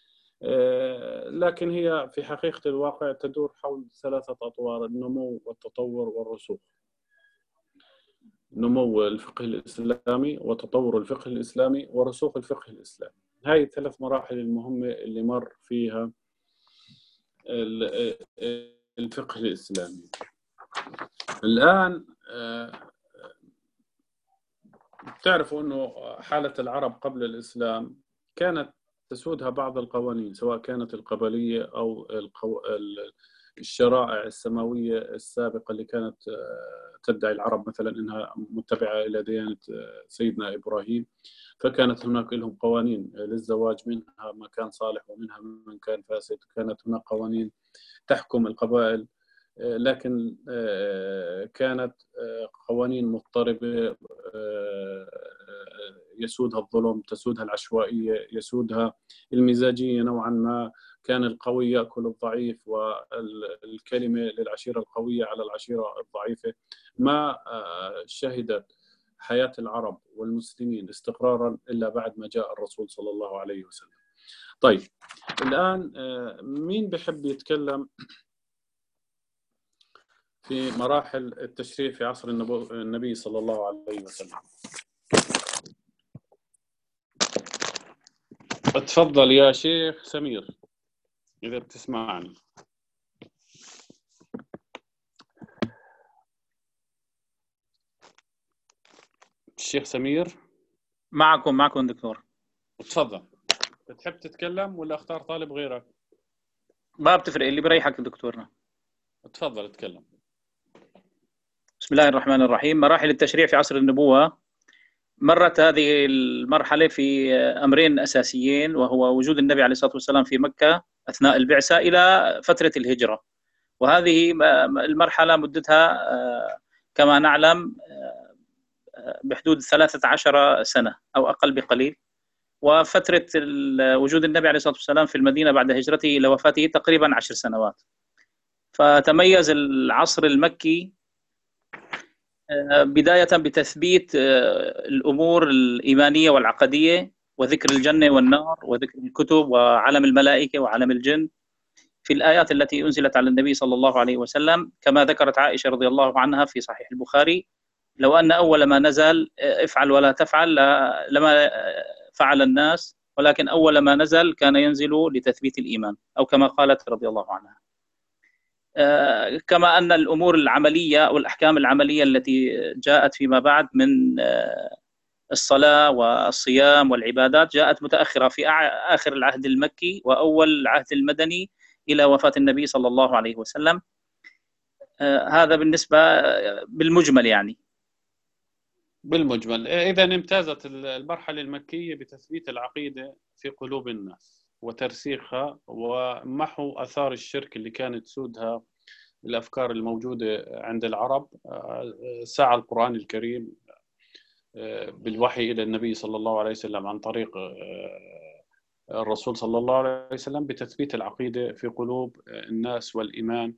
لكن هي في حقيقة الواقع تدور حول ثلاثة أطوار: النمو والتطور والرسوخ. نمو الفقه الإسلامي وتطور الفقه الإسلامي ورسوخ الفقه الإسلامي. هاي الثلاث مراحل المهمة اللي مر فيها الفقه الإسلامي. الآن تعرفوا أنه حالة العرب قبل الإسلام كانت تسودها بعض القوانين، سواء كانت القبلية أو القو... الشرائع السماوية السابقة اللي كانت تدعي العرب مثلا أنها متبعة إلى ديانة سيدنا إبراهيم، فكانت هناك لهم قوانين للزواج، منها ما كان صالح ومنها من كان فاسد. كانت هناك قوانين تحكم القبائل، لكن كانت قوانين مضطربة يسودها الظلم، تسودها العشوائية، يسودها المزاجية نوعا ما. كان القوي يأكل الضعيف، والكلمة للعشيرة القوية على العشيرة الضعيفة. ما شهدت حياة العرب والمسلمين استقرارا إلا بعد ما جاء الرسول صلى الله عليه وسلم. طيب الآن مين بحب يتكلم في مراحل التشريع في عصر النبي صلى الله عليه وسلم؟ اتفضل يا شيخ سمير إذا بتسمعني. الشيخ سمير معكم معكم دكتور. اتفضل، بتحب تتكلم ولا اختار طالب غيرك؟ ما بتفرق، اللي بريحك دكتورنا. اتفضل اتكلم. بسم الله الرحمن الرحيم. مراحل التشريع في عصر النبوة. مرت هذه المرحلة في أمرين أساسيين، وهو وجود النبي عليه الصلاة والسلام في مكة أثناء البعثة إلى فترة الهجرة، وهذه المرحلة مدتها كما نعلم بحدود ثلاثة عشر سنة أو أقل بقليل. وفترة وجود النبي عليه الصلاة والسلام في المدينة بعد هجرته إلى وفاته تقريبا عشر سنوات. فتميز العصر المكي بداية بتثبيت الأمور الإيمانية والعقدية، وذكر الجنة والنار، وذكر الكتب وعلم الملائكة وعلم الجن في الآيات التي أنزلت على النبي صلى الله عليه وسلم، كما ذكرت عائشة رضي الله عنها في صحيح البخاري لو أن أول ما نزل افعل ولا تفعل لما فعل الناس، ولكن أول ما نزل كان ينزل لتثبيت الإيمان، أو كما قالت رضي الله عنها. كما أن الأمور العملية والأحكام العملية التي جاءت فيما بعد من الصلاة والصيام والعبادات جاءت متأخرة في آخر العهد المكي وأول العهد المدني إلى وفاة النبي صلى الله عليه وسلم. هذا بالنسبة بالمجمل يعني. بالمجمل إذا امتازت المرحلة المكية بتثبيت العقيدة في قلوب الناس وترسيخها ومحو آثار الشرك اللي كانت تسودها الأفكار الموجودة عند العرب. سعى القرآن الكريم بالوحي إلى النبي صلى الله عليه وسلم عن طريق الرسول صلى الله عليه وسلم بتثبيت العقيدة في قلوب الناس والإيمان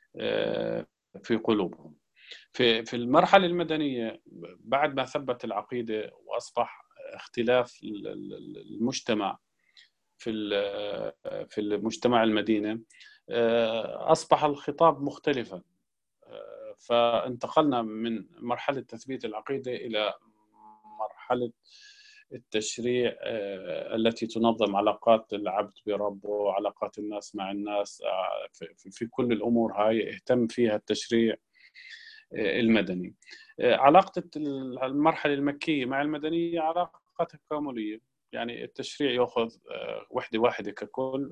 في قلوبهم. في في المرحلة المدنية بعد ما ثبت العقيدة وأصبح اختلاف المجتمع في في المجتمع المدينة، أصبح الخطاب مختلفا، فانتقلنا من مرحلة تثبيت العقيدة إلى مرحلة التشريع التي تنظم علاقات العبد بربه وعلاقات الناس مع الناس. في كل الأمور هاي اهتم فيها التشريع المدني. علاقة المرحلة المكية مع المدنية علاقة تكاملية، يعني التشريع يأخذ وحدة واحدة ككل.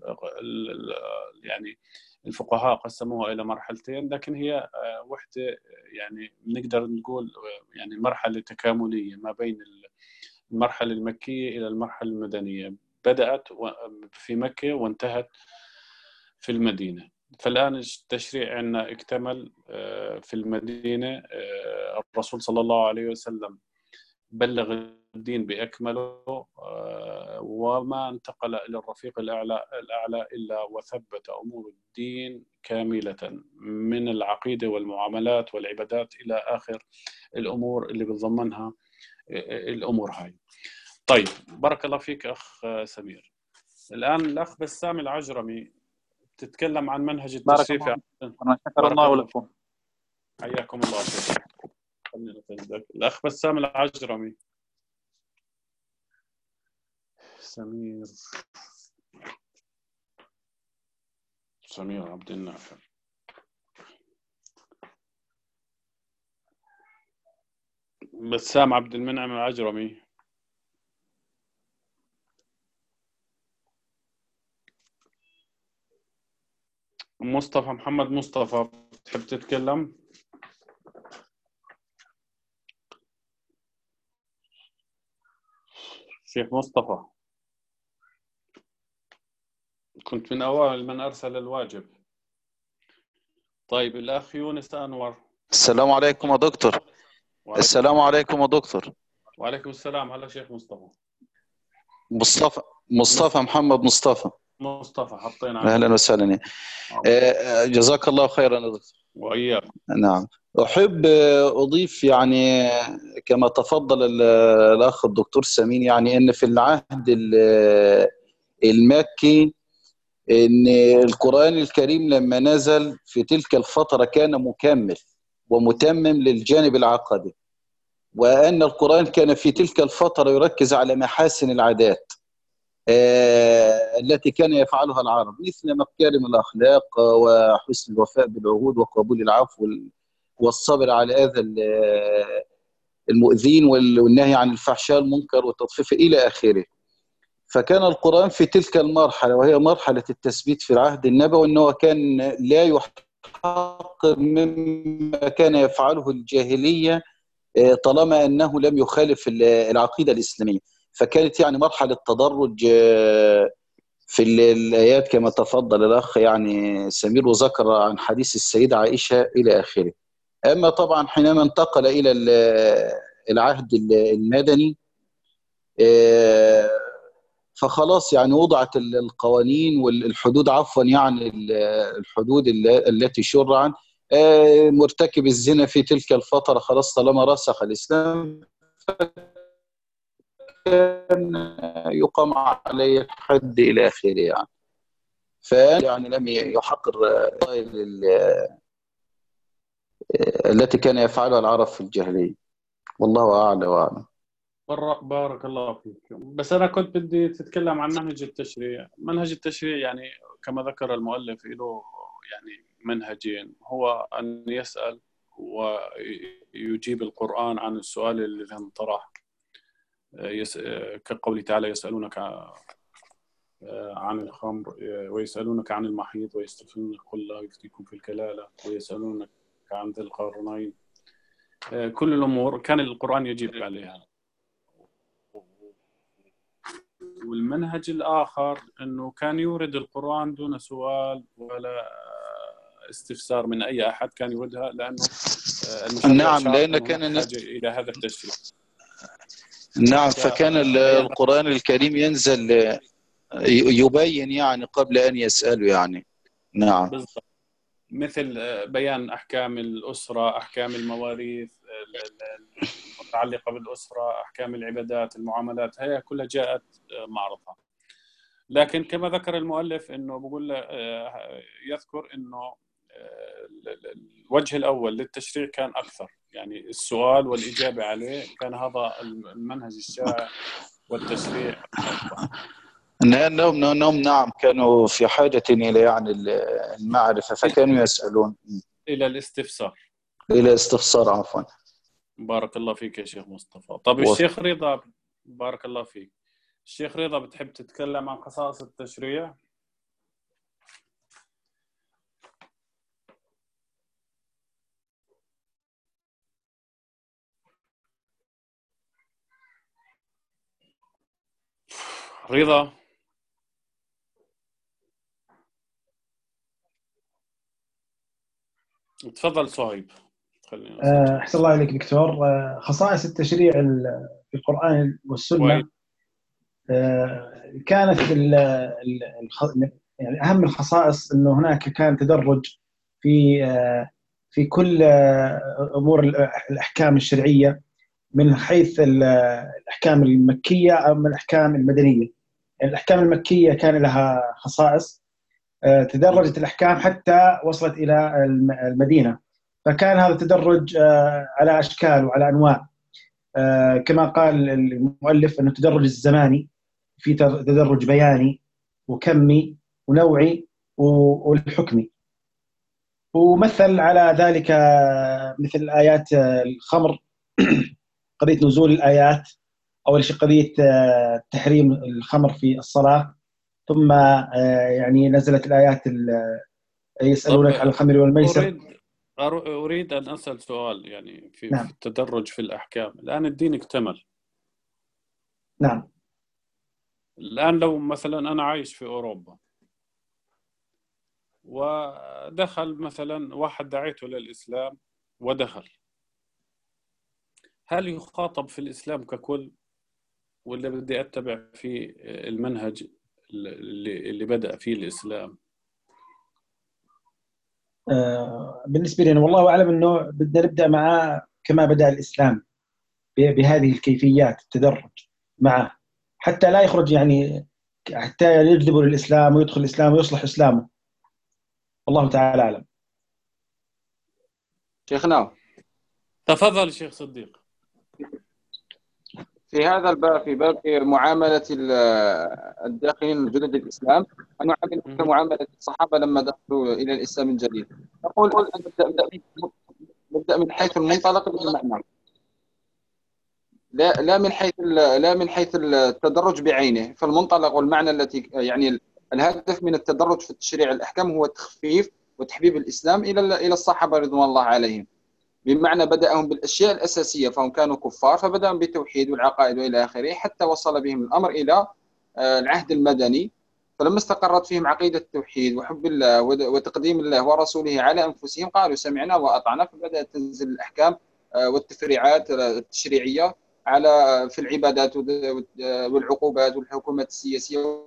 يعني الفقهاء قسموها إلى مرحلتين، لكن هي وحدة، يعني نقدر نقول يعني مرحلة تكاملية ما بين المرحلة المكية إلى المرحلة المدنية، بدأت في مكة وانتهت في المدينة. فالآن التشريع عندنا اكتمل في المدينة. الرسول صلى الله عليه وسلم بلغ الدين بأكمله وما انتقل إلى الرفيق الأعلى الأعلى إلا وثبت أمور الدين كاملة من العقيدة والمعاملات والعبادات إلى آخر الأمور اللي بتضمنها الأمور هاي. طيب، بارك الله فيك أخ سمير. الآن الأخ بسام العجرمي تتكلم عن منهج التشريف. بارك الله. شكر الله لكم. حياكم الله. الأخ بسام العجرمي. سمير سمير عبد النافع. بسام عبد المنعم العجرمي. مصطفى محمد مصطفى، تحب تتكلم؟ شيخ مصطفى، كنت من أوائل من أرسل الواجب. طيب، الأخ يونس أنور. السلام عليكم يا دكتور. السلام عليكم يا دكتور. وعليكم السلام. هلا شيخ مصطفى. مصطفى مصطفى محمد مصطفى. مصطفى حطينا. أهلا وسهلا. آه جزاك الله خيرا يا دكتور. وإياك. نعم. أحب أضيف يعني كما تفضل الأخ الدكتور سمين، يعني أن في العهد المكي أن القرآن الكريم لما نزل في تلك الفترة كان مكمل ومتمم للجانب العقدي، وأن القرآن كان في تلك الفترة يركز على محاسن العادات آه التي كان يفعلها العرب، مثل مكارم الأخلاق وحسن الوفاء بالعهود وقبول العفو والصبر على أذى المؤذين والنهي عن الفحشاء المنكر والتطفيف إلى آخره. فكان القرآن في تلك المرحلة، وهي مرحلة التثبيت في العهد النبوي، أنه كان لا يحقق مما كان يفعله الجاهلية طالما أنه لم يخالف العقيدة الإسلامية. فكانت يعني مرحلة تدرج في الآيات كما تفضل الأخ يعني سمير وذكر عن حديث السيدة عائشة إلى آخره. أما طبعا حينما انتقل إلى العهد المدني فخلاص يعني وضعت القوانين والحدود، عفوا يعني الحدود التي شرعا مرتكب الزنا في تلك الفترة خلاص طالما رسخ الإسلام كان يقام عليه الحد إلى آخره يعني. فيعني لم يحقق التي كان يفعلها العرب في الجاهلية. والله أعلى وأعلم. بر- بارك الله فيك. بس أنا كنت بدي تتكلم عن منهج التشريع. منهج التشريع يعني كما ذكر المؤلف له يعني منهجين، هو أن يسأل ويجيب القرآن عن السؤال اللي انطرح، يس... كقوله تعالى يسألونك عن الخمر ويسألونك عن المحيض ويستفتونك قل الله يفتيكم في الكلالة ويسألونك عن ذي القرنين. كل الأمور كان القرآن يجيب عليها. والمنهج الآخر أنه كان يورد القرآن دون سؤال ولا استفسار من أي أحد كان يوردها، لأنه المشرع نعم، شعر لأن أنه كان هناك حاجة إلى هذا التشريع. نعم، فكان القرآن الكريم ينزل يبين يعني قبل أن يسألوا يعني. نعم بالضبط، مثل بيان أحكام الأسرة، أحكام المواريث المتعلقة بالأسرة، أحكام العبادات، المعاملات، هي كلها جاءت معرضها. لكن كما ذكر المؤلف أنه بقول يذكر أنه الوجه الأول للتشريع كان أكثر، يعني السؤال والإجابة عليه كان هذا المنهج الشائع والتشريع أكثر. لأنهم لأنهم نعم كانوا في حاجة إلى يعني المعرفة، فكانوا يسألون إلى الاستفسار، إلى استفسار عفوا. بارك الله فيك يا شيخ مصطفى. طب و... الشيخ رضا، بارك الله فيك، الشيخ رضا بتحب تتكلم عن خصائص التشريع؟ رضا تفضل. صهيب خلينا. أحسن الله عليك دكتور. خصائص التشريع في القرآن والسنة كانت ال ال يعني أهم الخصائص أنه هناك كان تدرج في في كل أمور الأحكام الشرعية، من حيث الأحكام المكية أو من الأحكام المدنية. الأحكام المكية كان لها خصائص، تدرجت الأحكام حتى وصلت إلى المدينة، فكان هذا التدرج على أشكال وعلى أنواع، كما قال المؤلف أنه التدرج الزماني، في تدرج بياني وكمي ونوعي والحكمي. ومثل على ذلك مثل آيات الخمر، قضية نزول الآيات، أول شيء قضية تحريم الخمر في الصلاة، ثم يعني نزلت الآيات يسألونك عن الخمر والميسر. أريد أريد أن أسأل سؤال يعني في, نعم. في التدرج في الأحكام. الآن الدين اكتمل. نعم. الآن لو مثلا أنا عايش في أوروبا ودخل مثلا واحد دعيته للإسلام ودخل، هل يخاطب في الإسلام ككل ولا بدي أتبع في المنهج اللي, اللي بدأ فيه الإسلام؟ آه بالنسبة لي والله أعلم أنه بدنا نبدأ معه كما بدأ الإسلام، بهذه الكيفيات التدرج معه، حتى لا يخرج يعني، حتى يجذبه للإسلام ويدخل الإسلام ويصلح إسلامه. والله تعالى أعلم. شيخنا تفضل شيخ صديق. في هذا الباب، في باب معاملة الداخلين الجدد للإسلام، أن نعاملهم كمعاملة الصحابة لما دخلوا إلى الإسلام الجديد. نقول نبدأ نبدأ من حيث المنطلق والمعنى، لا لا من حيث لا من حيث التدرج بعينه. فالمنطلق والمعنى التي يعني الهدف من التدرج في التشريع الأحكام هو تخفيف وتحبيب الإسلام إلى إلى الصحابة رضوان الله عليهم، بمعنى بدأهم بالأشياء الأساسية، فهم كانوا كفار فبدأهم بالتوحيد والعقائد وإلى آخره، حتى وصل بهم الأمر إلى العهد المدني، فلما استقرت فيهم عقيدة التوحيد وحب الله وتقديم الله ورسوله على أنفسهم قالوا سمعنا وأطعنا، فبدأت تنزل الأحكام والتفريعات التشريعية على في العبادات والعقوبات والحكومات السياسية.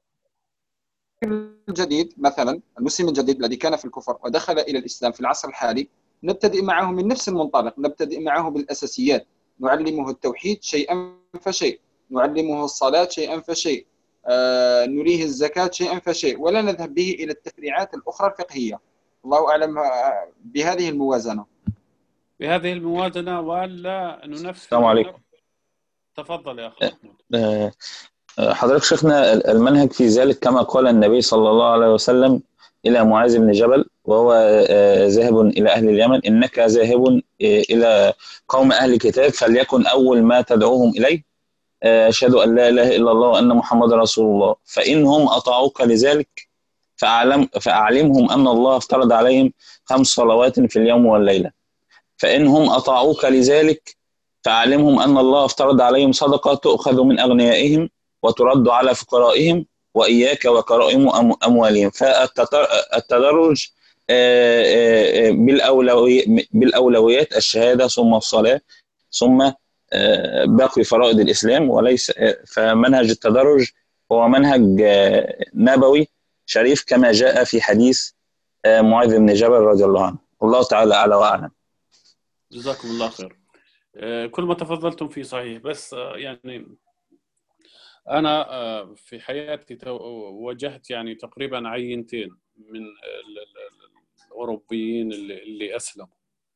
الجديد مثلا المسلم الجديد الذي كان في الكفر ودخل إلى الإسلام في العصر الحالي، نبتدئ معه من نفس المنطلق، نبتدئ معه بالأساسيات، نعلمه التوحيد شيئا فشيء، نعلمه الصلاة شيئا فشيء، آه، نريه الزكاة شيئا فشيء، ولا نذهب به إلى التفريعات الأخرى الفقهية. الله أعلم بهذه الموازنة. بهذه الموازنة ولا ننفذ؟ السلام عليكم. تفضل يا أخ محمود. آه، آه، حضرتك شيخنا، المنهج في ذلك كما قال النبي صلى الله عليه وسلم إلى معاذ بن جبل وهو آه، ذاهب إلى أهل اليمن: إنك ذاهب آه، إلى قوم أهل الكتاب فليكن أول ما تدعوهم إليه آه، أشهد أن لا إله إلا الله وأن محمد رسول الله، فإنهم أطاعوك لذلك فأعلم فأعلمهم أن الله افترض عليهم خمس صلوات في اليوم والليلة، فإنهم أطاعوك لذلك فأعلمهم أن الله افترض عليهم صدقة تؤخذ من أغنيائهم وترد على فقرائهم وإياك وكرائم أم- أموالهم. فالتدرج آه، آه، بالأولوي- بالأولويات الشهادة ثم الصلاة ثم آه، باقي فرائض الإسلام، وليس آه، فمنهج التدرج هو منهج آه، نبوي شريف كما جاء في حديث آه، معاذ بن جبل رضي الله عنه. والله تعالى أعلى وأعلم. جزاكم الله خير. آه، كل ما تفضلتم فيه صحيح، بس آه، يعني أنا آه، في حياتي تو- واجهت يعني تقريبا عينتين من ال- ال- الأوروبيين اللي اللي أسلموا.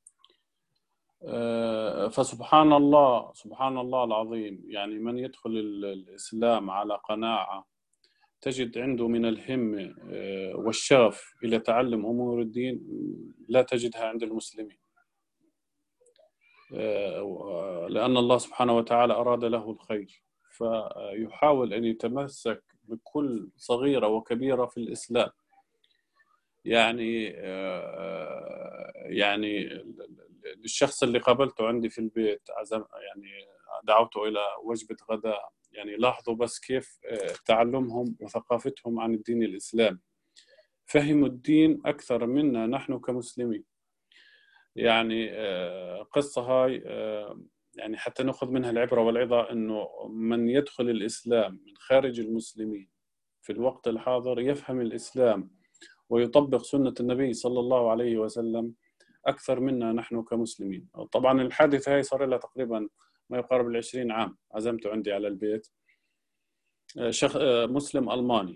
آه، فسبحان الله سبحان الله العظيم، يعني من يدخل ال- الإسلام على قناعة تجد عنده من الهمة آه، والشغف إلى تعلم أمور الدين لا تجدها عند المسلمين، آه، لأن الله سبحانه وتعالى أراد له الخير، فيحاول أن يتمسك بكل صغيرة وكبيرة في الإسلام. يعني آه، يعني الشخص اللي قابلته عندي في البيت عزم يعني دعوته إلى وجبة غداء، يعني لاحظوا بس كيف آه، تعلمهم وثقافتهم عن الدين الإسلامي، فهموا الدين أكثر منا نحن كمسلمين. يعني آه، قصة هاي آه، يعني حتى نأخذ منها العبرة والعظة، أنه من يدخل الإسلام من خارج المسلمين في الوقت الحاضر يفهم الإسلام ويطبق سنة النبي صلى الله عليه وسلم أكثر منا نحن كمسلمين. طبعا الحادثة هاي صار لها تقريبا ما يقارب العشرين عام، عزمته عندي على البيت شخ... مسلم ألماني.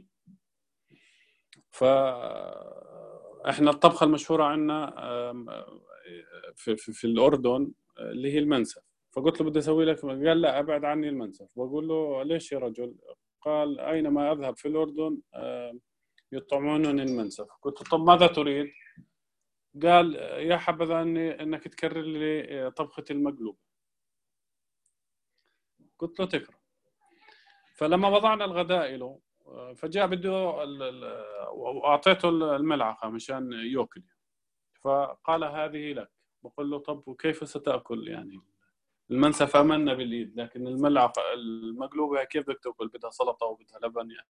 فإحنا الطبخة المشهورة عندنا في, في, في الأردن اللي هي المنسف، فقلت له بدي أسوي لك، قال لا أبعد عني المنسف. بقول له ليش يا رجل؟ قال أينما أذهب في الأردن يطعمونني المنسف. قلت له طب ماذا تريد؟ قال يا حبذا أني أنك تكرر لي طبخة المقلوب. قلت له تكره. فلما وضعنا الغداء له فجاء بده وأعطيته الملعقة مشان يأكل، فقال هذه لك. بقول له طب وكيف ستأكل؟ يعني المنسف آمنا بالإيد، لكن الملعقة المقلوبة كيف بدك تأكل؟ بدها سلطة وبدها لبن يعني.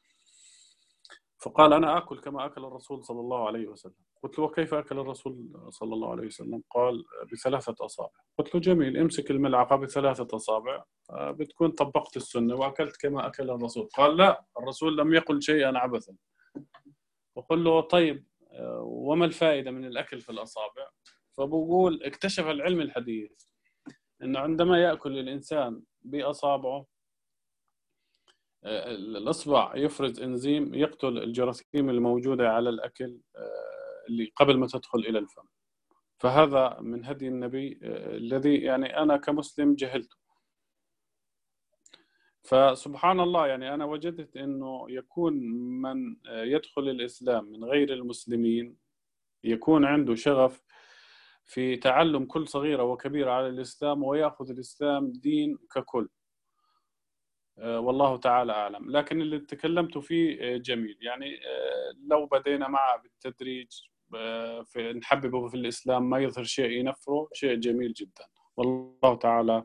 فقال أنا أكل كما أكل الرسول صلى الله عليه وسلم. قلت له وكيف أكل الرسول صلى الله عليه وسلم؟ قال بثلاثة أصابع. قلت له جميل، امسك الملعقة بثلاثة أصابع بتكون طبقت السنة وأكلت كما أكل الرسول. قال لا، الرسول لم يقل شيئا عبثا. وقل له طيب وما الفائدة من الأكل في الأصابع؟ فبقول اكتشف العلم الحديث أنه عندما يأكل الإنسان بأصابعه الإصبع يفرز إنزيم يقتل الجراثيم الموجودة على الأكل اللي قبل ما تدخل إلى الفم. فهذا من هدي النبي الذي يعني أنا كمسلم جهلته. فسبحان الله، يعني أنا وجدت أنه يكون من يدخل الإسلام من غير المسلمين يكون عنده شغف في تعلم كل صغيرة وكبيرة على الإسلام ويأخذ الإسلام دين ككل، والله تعالى أعلم. لكن اللي تكلمت فيه جميل، يعني لو بدينا معه بالتدريج في نحببه في الإسلام ما يظهر شيء ينفره، شيء جميل جدا، والله تعالى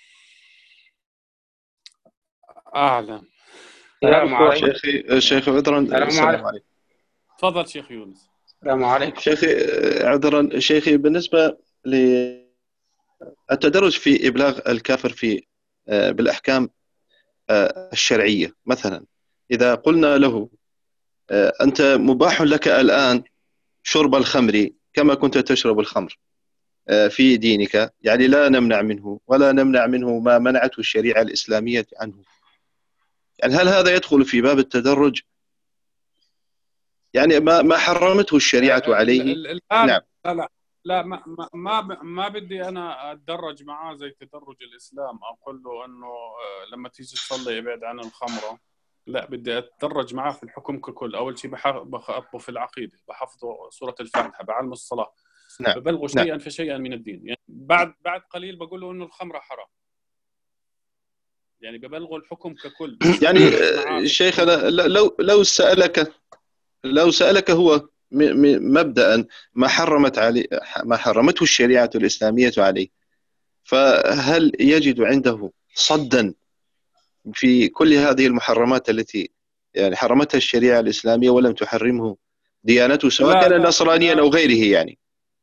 أعلم. السلام عليكم شيخي شيخ عذرا. السلام عليكم. تفضل شيخ يونس. السلام عليكم شيخي عذرا. شيخي بالنسبة للتدرج في إبلاغ الكافر في بالأحكام الشرعية، مثلا إذا قلنا له أنت مباح لك الآن شرب الخمر كما كنت تشرب الخمر في دينك، يعني لا نمنع منه ولا نمنع منه ما منعته الشريعة الإسلامية عنه، يعني هل هذا يدخل في باب التدرج؟ يعني ما ما حرمته الشريعة عليه؟ الآن نعم. لا لا لا ما ما ما, ما بدي انا اتدرج معاه زي تدرج الاسلام، اقول له انه لما تيجي تصلي ابعد عن الخمره. لا، بدي اتدرج معاه في الحكم ككل. اول شيء بخاطبه في العقيده، بحفظه سوره الفاتحه، بعلمه الصلاه، نعم ببلغه نعم شيئا فشيئا من الدين. يعني بعد بعد قليل بقول له انه الخمره حرام، يعني ببلغه الحكم ككل. يعني شيخنا لو لو سألك لو سألك هو مبدأ ما حرمت عليه ما حرمته الشريعة الإسلامية عليه، فهل يجد عنده صدا في كل هذه المحرمات التي يعني حرمتها الشريعة الإسلامية ولم تحرمه ديانته، سواء كان نصرانيا أو غيره؟ يعني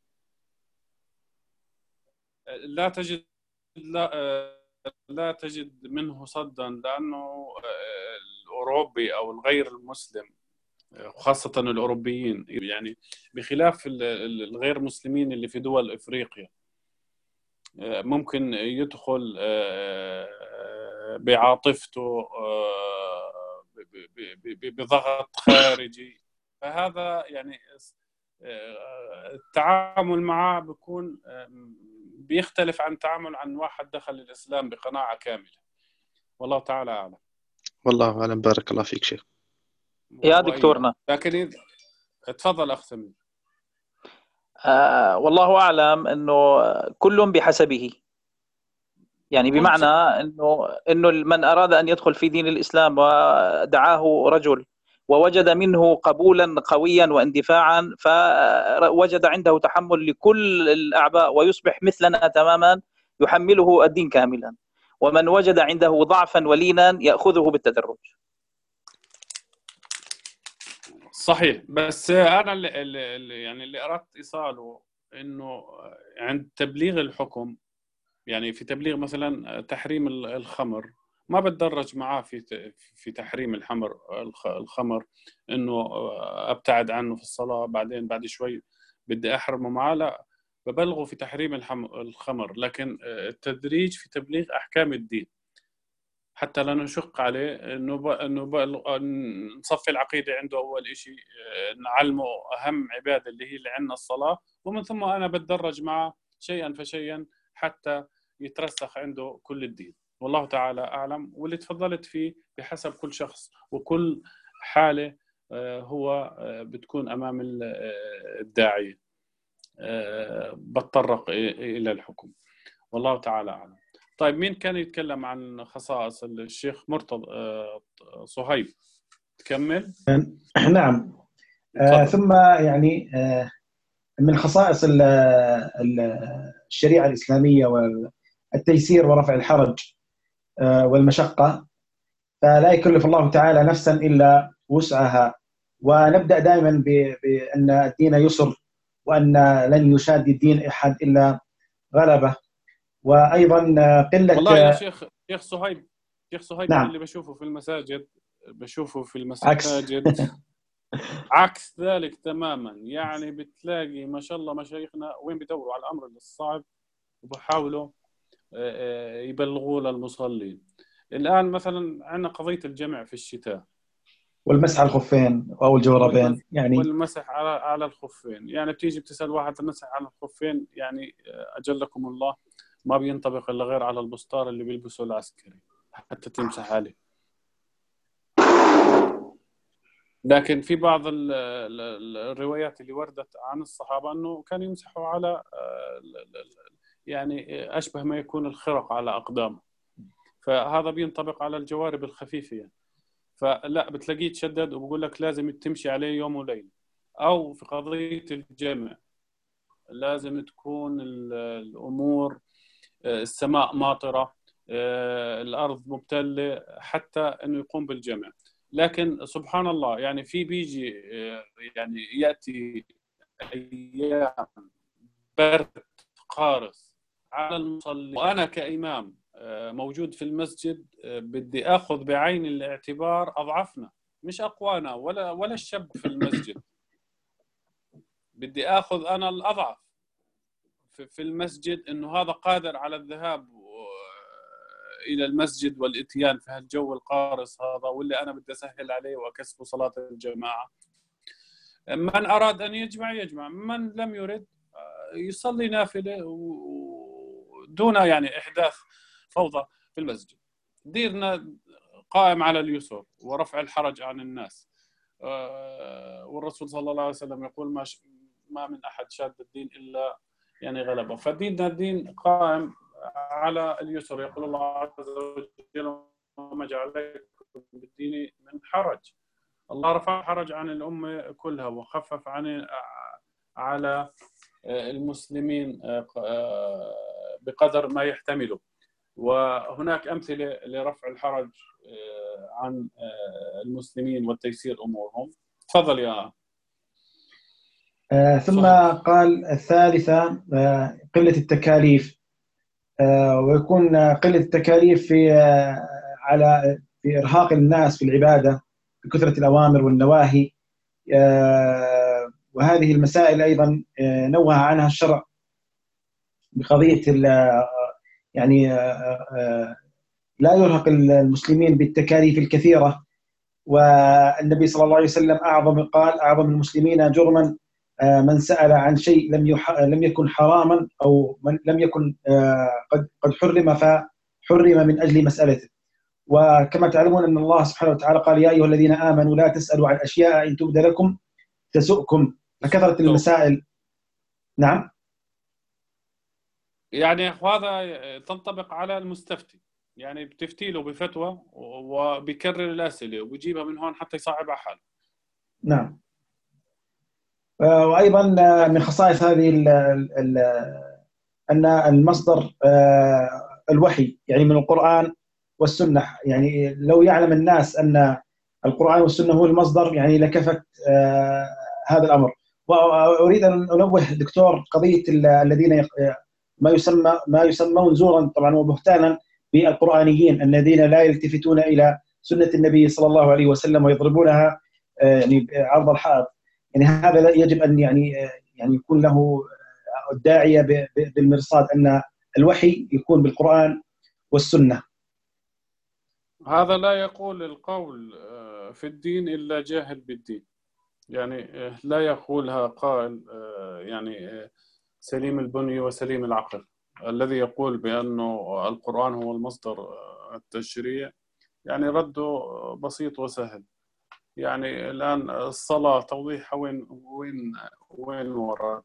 لا تجد لا لا تجد منه صدا، لأنه الأوروبي أو الغير المسلم وخاصة الأوروبيين، يعني بخلاف الغير مسلمين اللي في دول إفريقيا، ممكن يدخل بعاطفته بضغط خارجي، فهذا يعني التعامل معه بيكون بيختلف عن تعامل عن واحد دخل الإسلام بقناعة كاملة. والله تعالى أعلم. والله أعلم. بارك الله فيك شيخ. يا دكتورنا، لكن تفضل أخ سمير. آه والله أعلم أنه كل بحسبه، يعني بمعنى أنه أنه من أراد أن يدخل في دين الإسلام ودعاه رجل ووجد منه قبولا قويا واندفاعا، فوجد عنده تحمل لكل الأعباء ويصبح مثلنا تماما يحمله الدين كاملا، ومن وجد عنده ضعفا ولينا يأخذه بالتدرج. صحيح، بس أنا اللي, اللي يعني اللي أردت إيصاله إنه عند تبليغ الحكم، يعني في تبليغ مثلا تحريم الخمر، ما بتدرج معاه في في تحريم الحمر الخمر انه ابتعد عنه في الصلاه، بعدين بعد شوي بدي احرمه معاه. لا، ببلغه في تحريم الخمر، لكن التدريج في تبليغ احكام الدين حتى لا نشق عليه، انه انه نصفي العقيده عنده اول شيء، نعلمه اهم عباده اللي هي اللي عندنا الصلاه، ومن ثم انا بتدرج معه شيئا فشيئا حتى يترسخ عنده كل الدين. والله تعالى أعلم. واللي تفضلت فيه بحسب كل شخص وكل حالة هو بتكون أمام الداعية بتطرق إلى الحكم. والله تعالى أعلم. طيب، مين كان يتكلم عن خصائص الشيخ مرتضى صهيب؟ تكمل. نعم. آه ثم يعني آه من خصائص ال ال الشريعة الإسلامية والتيسير ورفع الحرج والمشقة، فلا يكلف الله تعالى نفسا إلا وسعها، ونبدأ دائما بأن الدين يسر، وأن لن يشاد الدين أحد إلا غلبه. وأيضا قلة والله يا شيخ شيخ صهيب شيخ صهيب نعم. أنا اللي بشوفه في المساجد بشوفه في المساجد عكس, عكس ذلك تماما. يعني بتلاقي ما شاء الله مشايخنا وين بيدوروا على الأمر الصعب وبحاولوا يبلغوا للمصلين. الآن مثلا عندنا قضية الجمع في الشتاء والمسح على الخفين أو الجوربين، يعني والمسح على على الخفين. يعني بتيجي بتسأل واحد المسح على الخفين، يعني أجلكم الله ما بينطبق إلا غير على البسطار اللي بيلبسه العسكري حتى تمسح عليه. لكن في بعض الروايات اللي وردت عن الصحابة أنه كانوا يمسحوا على يعني أشبه ما يكون الخرق على أقدامه، فهذا بينطبق على الجوارب الخفيفة يعني. فلا بتلاقيه تشدد وبقول لك لازم تمشي عليه يوم وليلة. أو في قضية الجمع لازم تكون الأمور السماء ماطرة، الأرض مبتلة حتى أنه يقوم بالجمع. لكن سبحان الله، يعني في بيجي يعني يأتي أيام برد قارس على المصلي، وأنا كإمام موجود في المسجد بدي أخذ بعين الاعتبار أضعفنا، مش أقوانا ولا ولا الشاب في المسجد، بدي أخذ أنا الأضعف في المسجد، إنه هذا قادر على الذهاب إلى المسجد والإتيان في هالجو القارس هذا، واللي أنا بدي أسهل عليه وأكسبه صلاة الجماعة. من أراد أن يجمع يجمع، من لم يرد يصلي نافلة دون يعني إحداث فوضى في المسجد. ديرنا قائم على اليسر ورفع الحرج عن الناس. والرسول صلى الله عليه وسلم يقول ما ما من أحد شاد الدين إلا يعني غلبه. فديننا الدين قائم على اليسر. يقول الله عز وجل وما جعل عليكم بالدين من حرج. الله رفع الحرج عن الأمة كلها وخفف عن على المسلمين بقدر ما يحتمله. وهناك أمثلة لرفع الحرج عن المسلمين وتيسير أمورهم. تفضل يا آه ثم صحيح. قال الثالثة آه قلة التكاليف، آه ويكون قلة التكاليف في آه على في إرهاق الناس في العبادة بكثرة الأوامر والنواهي. آه وهذه المسائل أيضا آه نوه عنها الشرع بقضية يعني آه آه لا يرهق المسلمين بالتكاليف الكثيرة. والنبي صلى الله عليه وسلم أعظم قال أعظم المسلمين جرما من سأل عن شيء لم لم يكن حراما أو من لم يكن قد قد حرم فحرم من أجل مسألته. وكما تعلمون أن الله سبحانه وتعالى قال يا أيها الذين آمنوا لا تسألوا عن أشياء إن تبد لكم تسؤكم. فكثرة المسائل. نعم يعني هذا تنطبق على المستفتي، يعني بتفتي له بفتوى وبيكرر الأسئلة وبيجيبها من هون حتى يصعب على حاله. نعم. وأيضا من خصائص هذه ال ال أن المصدر الوحي يعني من القرآن والسنة. يعني لو يعلم الناس أن القرآن والسنة هو المصدر يعني لكفت هذا الأمر. وأريد أن أنوه دكتور قضية الذين ما يسمى ما يسمون زورا طبعا وبهتانا بالقرآنيين الذين لا يلتفتون إلى سنة النبي صلى الله عليه وسلم ويضربونها يعني عرض الحائط. يعني هذا يجب أن يعني يعني يكون له الداعية بالمرصاد أن الوحي يكون بالقرآن والسنة. هذا لا يقول القول في الدين إلا جاهل بالدين، يعني لا يقولها قائل يعني سليم البني وسليم العقل الذي يقول بأنه القرآن هو المصدر التشريع. يعني رده بسيط وسهل. يعني الآن الصلاة توضيحها وين وين وين ورد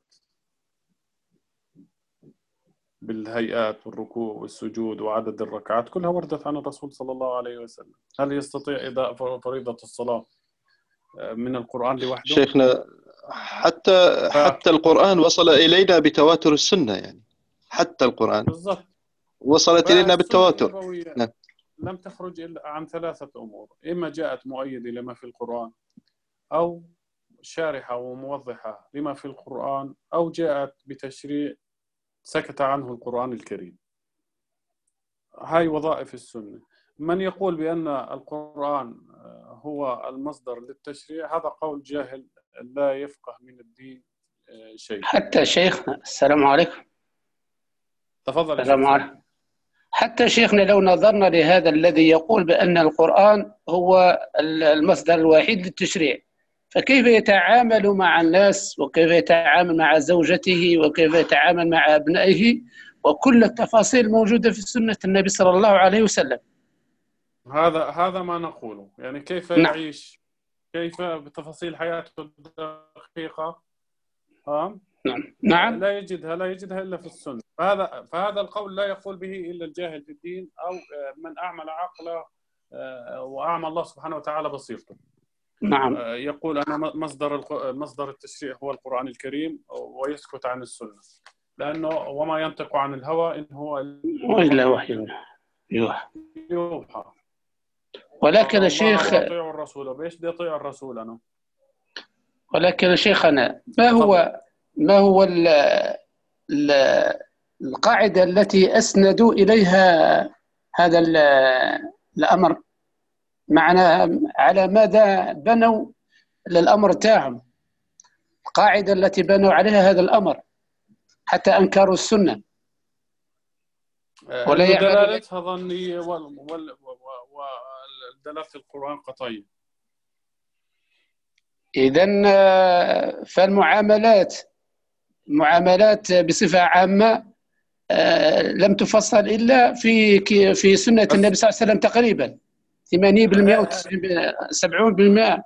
بالهيئات والركوع والسجود وعدد الركعات كلها وردت عن الرسول صلى الله عليه وسلم. هل يستطيع إداء فريضة الصلاة من القرآن لوحده؟ شيخنا حتى ف... حتى القرآن وصل إلينا بتواتر السنة، يعني حتى القرآن بالضبط وصلت إلينا بالتواتر. نعم. لم تخرج إلا عن ثلاثة أمور: إما جاءت مؤيدة لما في القرآن، أو شارحة وموضحة لما في القرآن، أو جاءت بتشريع سكت عنه القرآن الكريم. هاي وظائف السنة. من يقول بأن القرآن هو المصدر للتشريع هذا قول جاهل لا يفقه من الدين شيء. حتى شيخنا السلام عليكم. تفضل. السلام عليكم. حتى شيخنا لو نظرنا لهذا الذي يقول بأن القرآن هو المصدر الوحيد للتشريع، فكيف يتعامل مع الناس وكيف يتعامل مع زوجته وكيف يتعامل مع أبنائه وكل التفاصيل موجودة في سنة النبي صلى الله عليه وسلم؟ هذا هذا ما نقوله، يعني كيف نعم. يعيش، كيف بتفاصيل حياته الدقيقة. ها؟ نعم نعم لا يجدها لا يجدها إلا في السنة. فهذا فهذا القول لا يقول به إلا الجاهل في الدين أو من أعمل عقله وأعمى الله سبحانه وتعالى بصيرته. نعم. يقول أنا مصدر مصدر التشريع هو القرآن الكريم ويسكت عن السنة، لأنه وما ينطق عن الهوى إن هو إلا وحي يوحى. يوحى. ولكن الشيخ يطيع الرسول. بإيش بدي أطيع الرسول أنا؟ ولكن شيخنا ما هو ما هو ال ال القاعدة التي أسندوا إليها هذا الأمر؟ معنا على ماذا بنوا الأمر تاعهم؟ القاعدة التي بنوا عليها هذا الأمر حتى أنكروا السنة ولا يعملوا دلالتها ظنية ودلالة القرآن قطعية. إذن فالمعاملات معاملات بصفة عامة لم تفصل إلا في في سنة النبي صلى الله عليه وسلم تقريبا ثمانين بالمئة و سبعين بالمئة.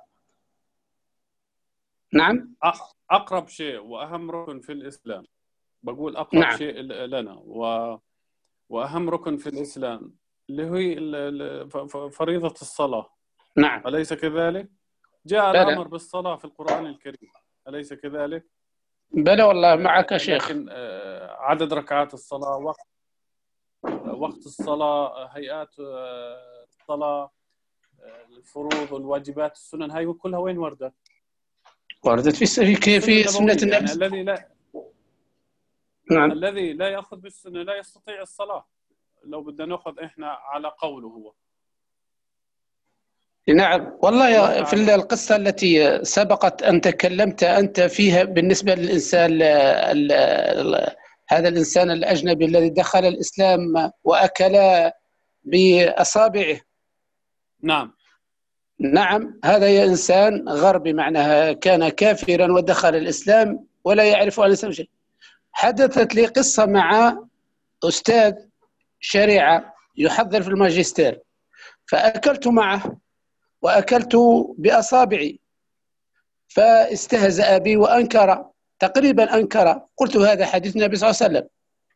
نعم، أقرب شيء وأهم ركن في الإسلام، بقول أقرب نعم. شيء لنا و... وأهم ركن في الإسلام اللي هي فريضة الصلاة. نعم، أليس كذلك؟ جاء بلى. الأمر بالصلاة في القرآن الكريم، أليس كذلك؟ بلى والله معك شيخ. لكن عدد ركعات الصلاة، وقت وقت الصلاة، هيئات الصلاة، الفروض والواجبات، السنن، هاي كلها وين وردت؟ وردت في في في سنة النبي. يعني الذي لا نعم. الذي لا يأخذ بالسنة لا يستطيع الصلاة، لو بدنا نأخذ إحنا على قوله هو. نعم والله، في القصة التي سبقت أن تكلمت أنت فيها بالنسبة للإنسان ال ال هذا الإنسان الأجنبي الذي دخل الإسلام وأكل بأصابعه. نعم نعم، هذا إنسان غربي، معناها كان كافرا ودخل الإسلام ولا يعرف عن الإسلام شيء. حدثت لي قصة مع أستاذ شريعة يحضر في الماجستير، فأكلت معه وأكلت بأصابعي، فاستهزأ بي وأنكر، تقريبا أنكر. قلت هذا حديث النبي صلى الله عليه وسلم،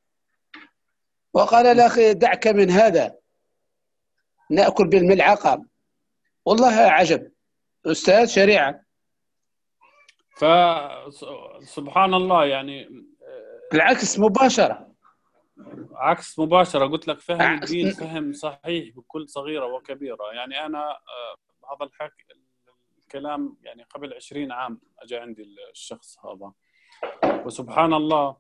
وقال لا أخي دعك من هذا، نأكل بالملعقة. والله عجب، أستاذ شريعة. فسبحان الله، يعني العكس مباشرة، عكس مباشرة. قلت لك فهم الدين فهم صحيح بكل صغيرة وكبيرة. يعني أنا هذا الحكي الكلام يعني قبل عشرين عام أجا عندي الشخص هذا، وسبحان الله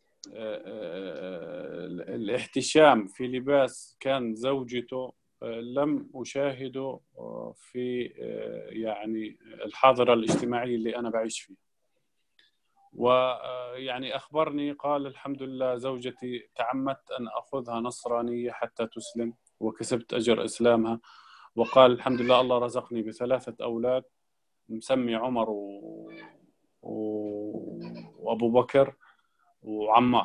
الاحتشام في لباس كان زوجته لم أشاهده في يعني الحاضرة الاجتماعية اللي أنا بعيش فيها. ويعني أخبرني قال الحمد لله زوجتي تعمدت أن أخذها نصرانية حتى تسلم وكسبت أجر إسلامها. وقال الحمد لله الله رزقني بثلاثة أولاد مسمي عمر و... و... وأبو بكر وعمار.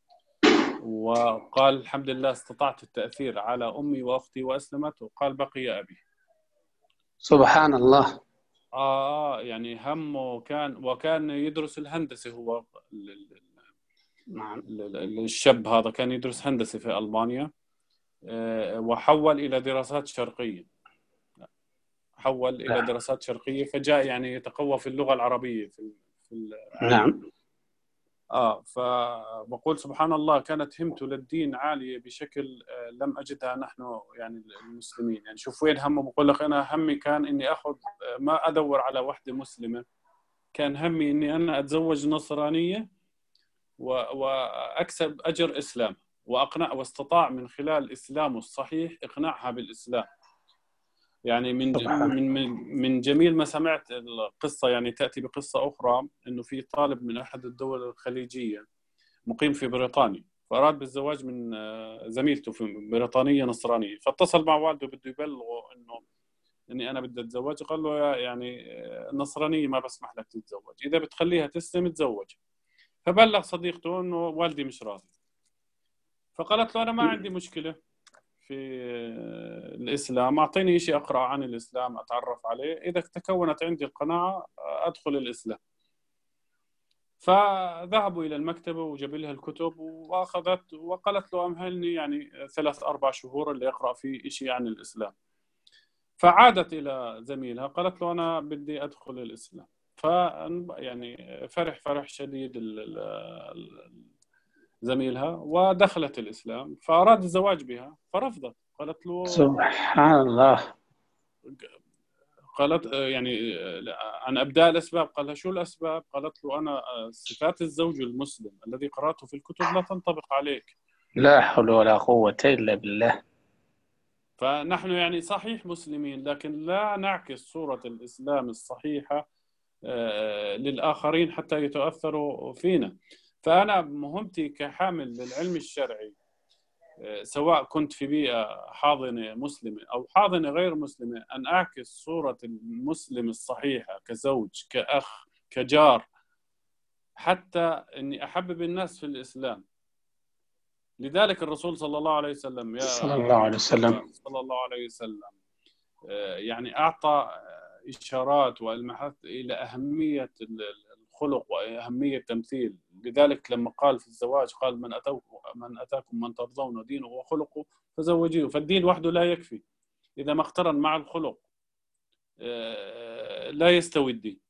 وقال الحمد لله استطعت التأثير على أمي وأختي وأسلمت. وقال بقي أبي. سبحان الله. آه يعني همه كان، وكان يدرس الهندسة هو الشاب هذا كان يدرس هندسة في ألمانيا، وحول إلى دراسات شرقية، حول إلى دراسات شرقية فجاء يعني يتقوى في اللغة العربية في, في نعم. آه فبقول سبحان الله كانت همته للدين عالية بشكل لم أجدها نحن يعني المسلمين. يعني شوف وين همه. بقول لك أنا همي كان إني أخذ ما أدور على واحدة مسلمة، كان همي إني أنا أتزوج نصرانية وأكسب أجر إسلام، وأقنع واستطاع من خلال إسلامه الصحيح إقناعها بالإسلام. يعني من من من جميل ما سمعت القصة، يعني تأتي بقصة أخرى إنه في طالب من أحد الدول الخليجية مقيم في بريطانيا، فأراد بالزواج من زميلته في بريطانية نصرانية، فاتصل مع والده بده يبلغه إنه إني أنا بدي أتزوج. قال له يعني النصرانية ما بسمح لك تتزوج، إذا بتخليها تسلم تزوج. فبلغ صديقته إنه والدي مش راضي، فقالت له أنا ما عندي مشكلة في الإسلام، أعطيني شيء أقرأ عن الإسلام أتعرف عليه، إذا تكونت عندي القناعة أدخل الإسلام. فذهبوا إلى المكتبة وجاب لها الكتب وأخذت، وقالت له أمهلني يعني ثلاث أربع شهور اللي أقرأ فيه شيء عن الإسلام. فعادت إلى زميلها قالت له أنا بدي أدخل الإسلام. ف يعني فرح فرح شديد زميلها ودخلت الإسلام، فأراد الزواج بها فرفضت. قالت له سبحان الله. قالت يعني عن أبداء الأسباب. قال لها شو الأسباب؟ قالت له أنا صفات الزوج المسلم الذي قرأته في الكتب لا تنطبق عليك. لا حول ولا قوة إلا بالله. فنحن يعني صحيح مسلمين، لكن لا نعكس صورة الإسلام الصحيحة للآخرين حتى يتأثروا فينا. فأنا مهمتي كحامل للعلم الشرعي، سواء كنت في بيئة حاضنة مسلمة أو حاضنة غير مسلمة، أن أعكس صورة المسلم الصحيحة كزوج كأخ كجار، حتى أني أحبب الناس في الإسلام. لذلك الرسول صلى الله عليه وسلم يا صلى الله عليه وسلم صلى الله عليه وسلم يعني أعطى إشارات وإلماحات إلى أهمية الخلق وأهمية التمثيل. لذلك لما قال في الزواج قال من أتاكم من أتاكم من ترضون دينه وخلقه فزوجوه. فالدين وحده لا يكفي، إذا ما اقترن مع الخلق لا يستوي الدين.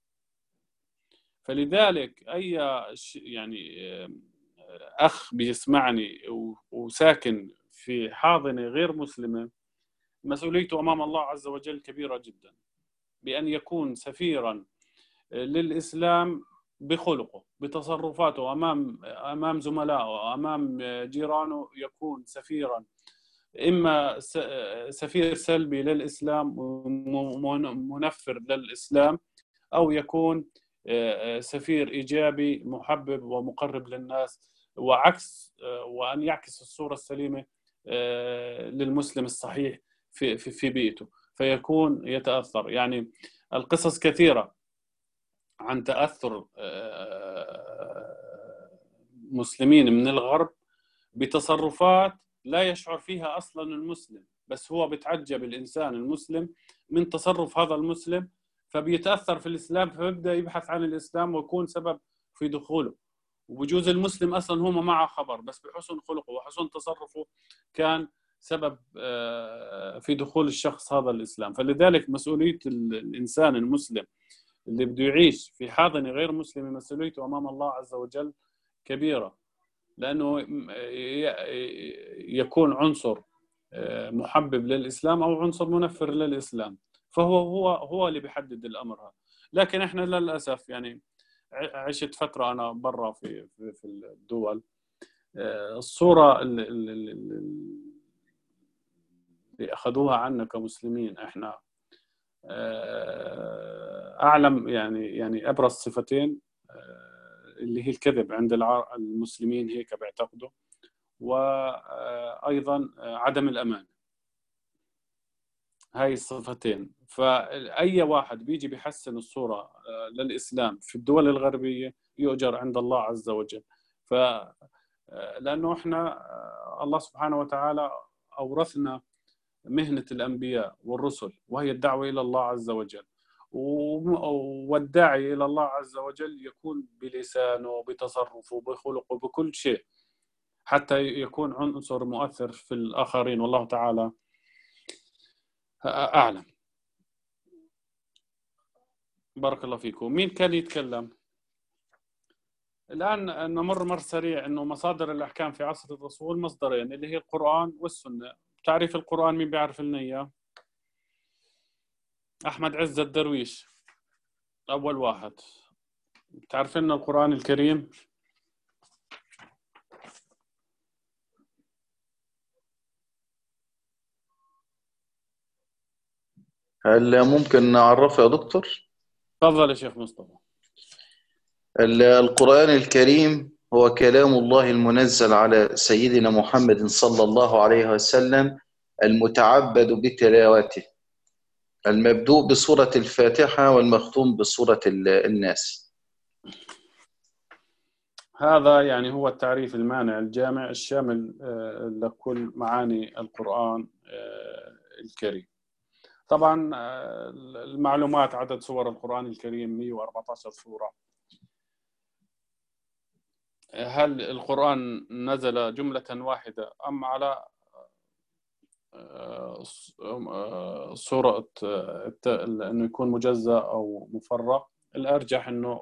فلذلك أي يعني أخ بيسمعني وساكن في حاضنة غير مسلمة مسؤوليته أمام الله عز وجل كبيرة جدا، بأن يكون سفيرا للإسلام بخلقه بتصرفاته أمام أمام زملائه أمام جيرانه، يكون سفيرا إما سفير سلبي للإسلام منفر للإسلام، أو يكون سفير إيجابي محبب ومقرب للناس، وعكس وأن يعكس الصورة السليمة للمسلم الصحيح في في بيئته فيكون يتأثر. يعني القصص كثيرة عن تأثر مسلمين من الغرب بتصرفات لا يشعر فيها أصلا المسلم، بس هو بتعجب الإنسان المسلم من تصرف هذا المسلم فبيتأثر في الإسلام، فبيبدأ يبحث عن الإسلام ويكون سبب في دخوله. وبجوز المسلم أصلا هو ما معه خبر، بس بحسن خلقه وحسن تصرفه كان سبب في دخول الشخص هذا الإسلام. فلذلك مسؤولية الإنسان المسلم اللي بده يعيش في حاضنة غير مسلمة مسؤوليته أمام الله عز وجل كبيرة، لأنه يكون عنصر محبب للإسلام أو عنصر منفر للإسلام، فهو هو هو اللي بيحدد الأمر هذا. لكن إحنا للأسف يعني عشت فترة أنا برا في في الدول، الصورة اللي أخذوها عنا كمسلمين إحنا أعلم يعني يعني أبرز صفتين اللي هي الكذب عند المسلمين هيك بيعتقدوا، وأيضا عدم الأمان. هاي الصفتين، فأي واحد بيجي بيحسن الصورة للإسلام في الدول الغربية يؤجر عند الله عز وجل. ف لأنه إحنا الله سبحانه وتعالى أورثنا مهنة الأنبياء والرسل وهي الدعوة إلى الله عز وجل، والداعي إلى الله عز وجل يكون بلسانه بتصرفه بخلقه بكل شيء حتى يكون عنصر مؤثر في الآخرين، والله تعالى أعلم. بارك الله فيكم. مين كان يتكلم؟ الآن نمر مر سريع إنه مصادر الأحكام في عصر الرسول مصدرين اللي هي القرآن والسنة. تعريف القرآن مين بيعرف لنا إياه؟ أحمد عز الدرويش أول واحد. تعرف لنا القرآن الكريم؟ هل ممكن نعرفه يا دكتور؟ تفضل يا شيخ مصطفى. القرآن الكريم هو كلام الله المنزل على سيدنا محمد صلى الله عليه وسلم المتعبد بتلاوته، المبدوء بسورة الفاتحة والمختوم بسورة الناس. هذا يعني هو التعريف المانع الجامع الشامل لكل معاني القرآن الكريم. طبعا المعلومات عدد سور القرآن الكريم مئة وأربعة عشر سورة. هل القرآن نزل جملة واحدة أم على صورة أنه يكون مجزأ أو مفرق؟ الأرجح أنه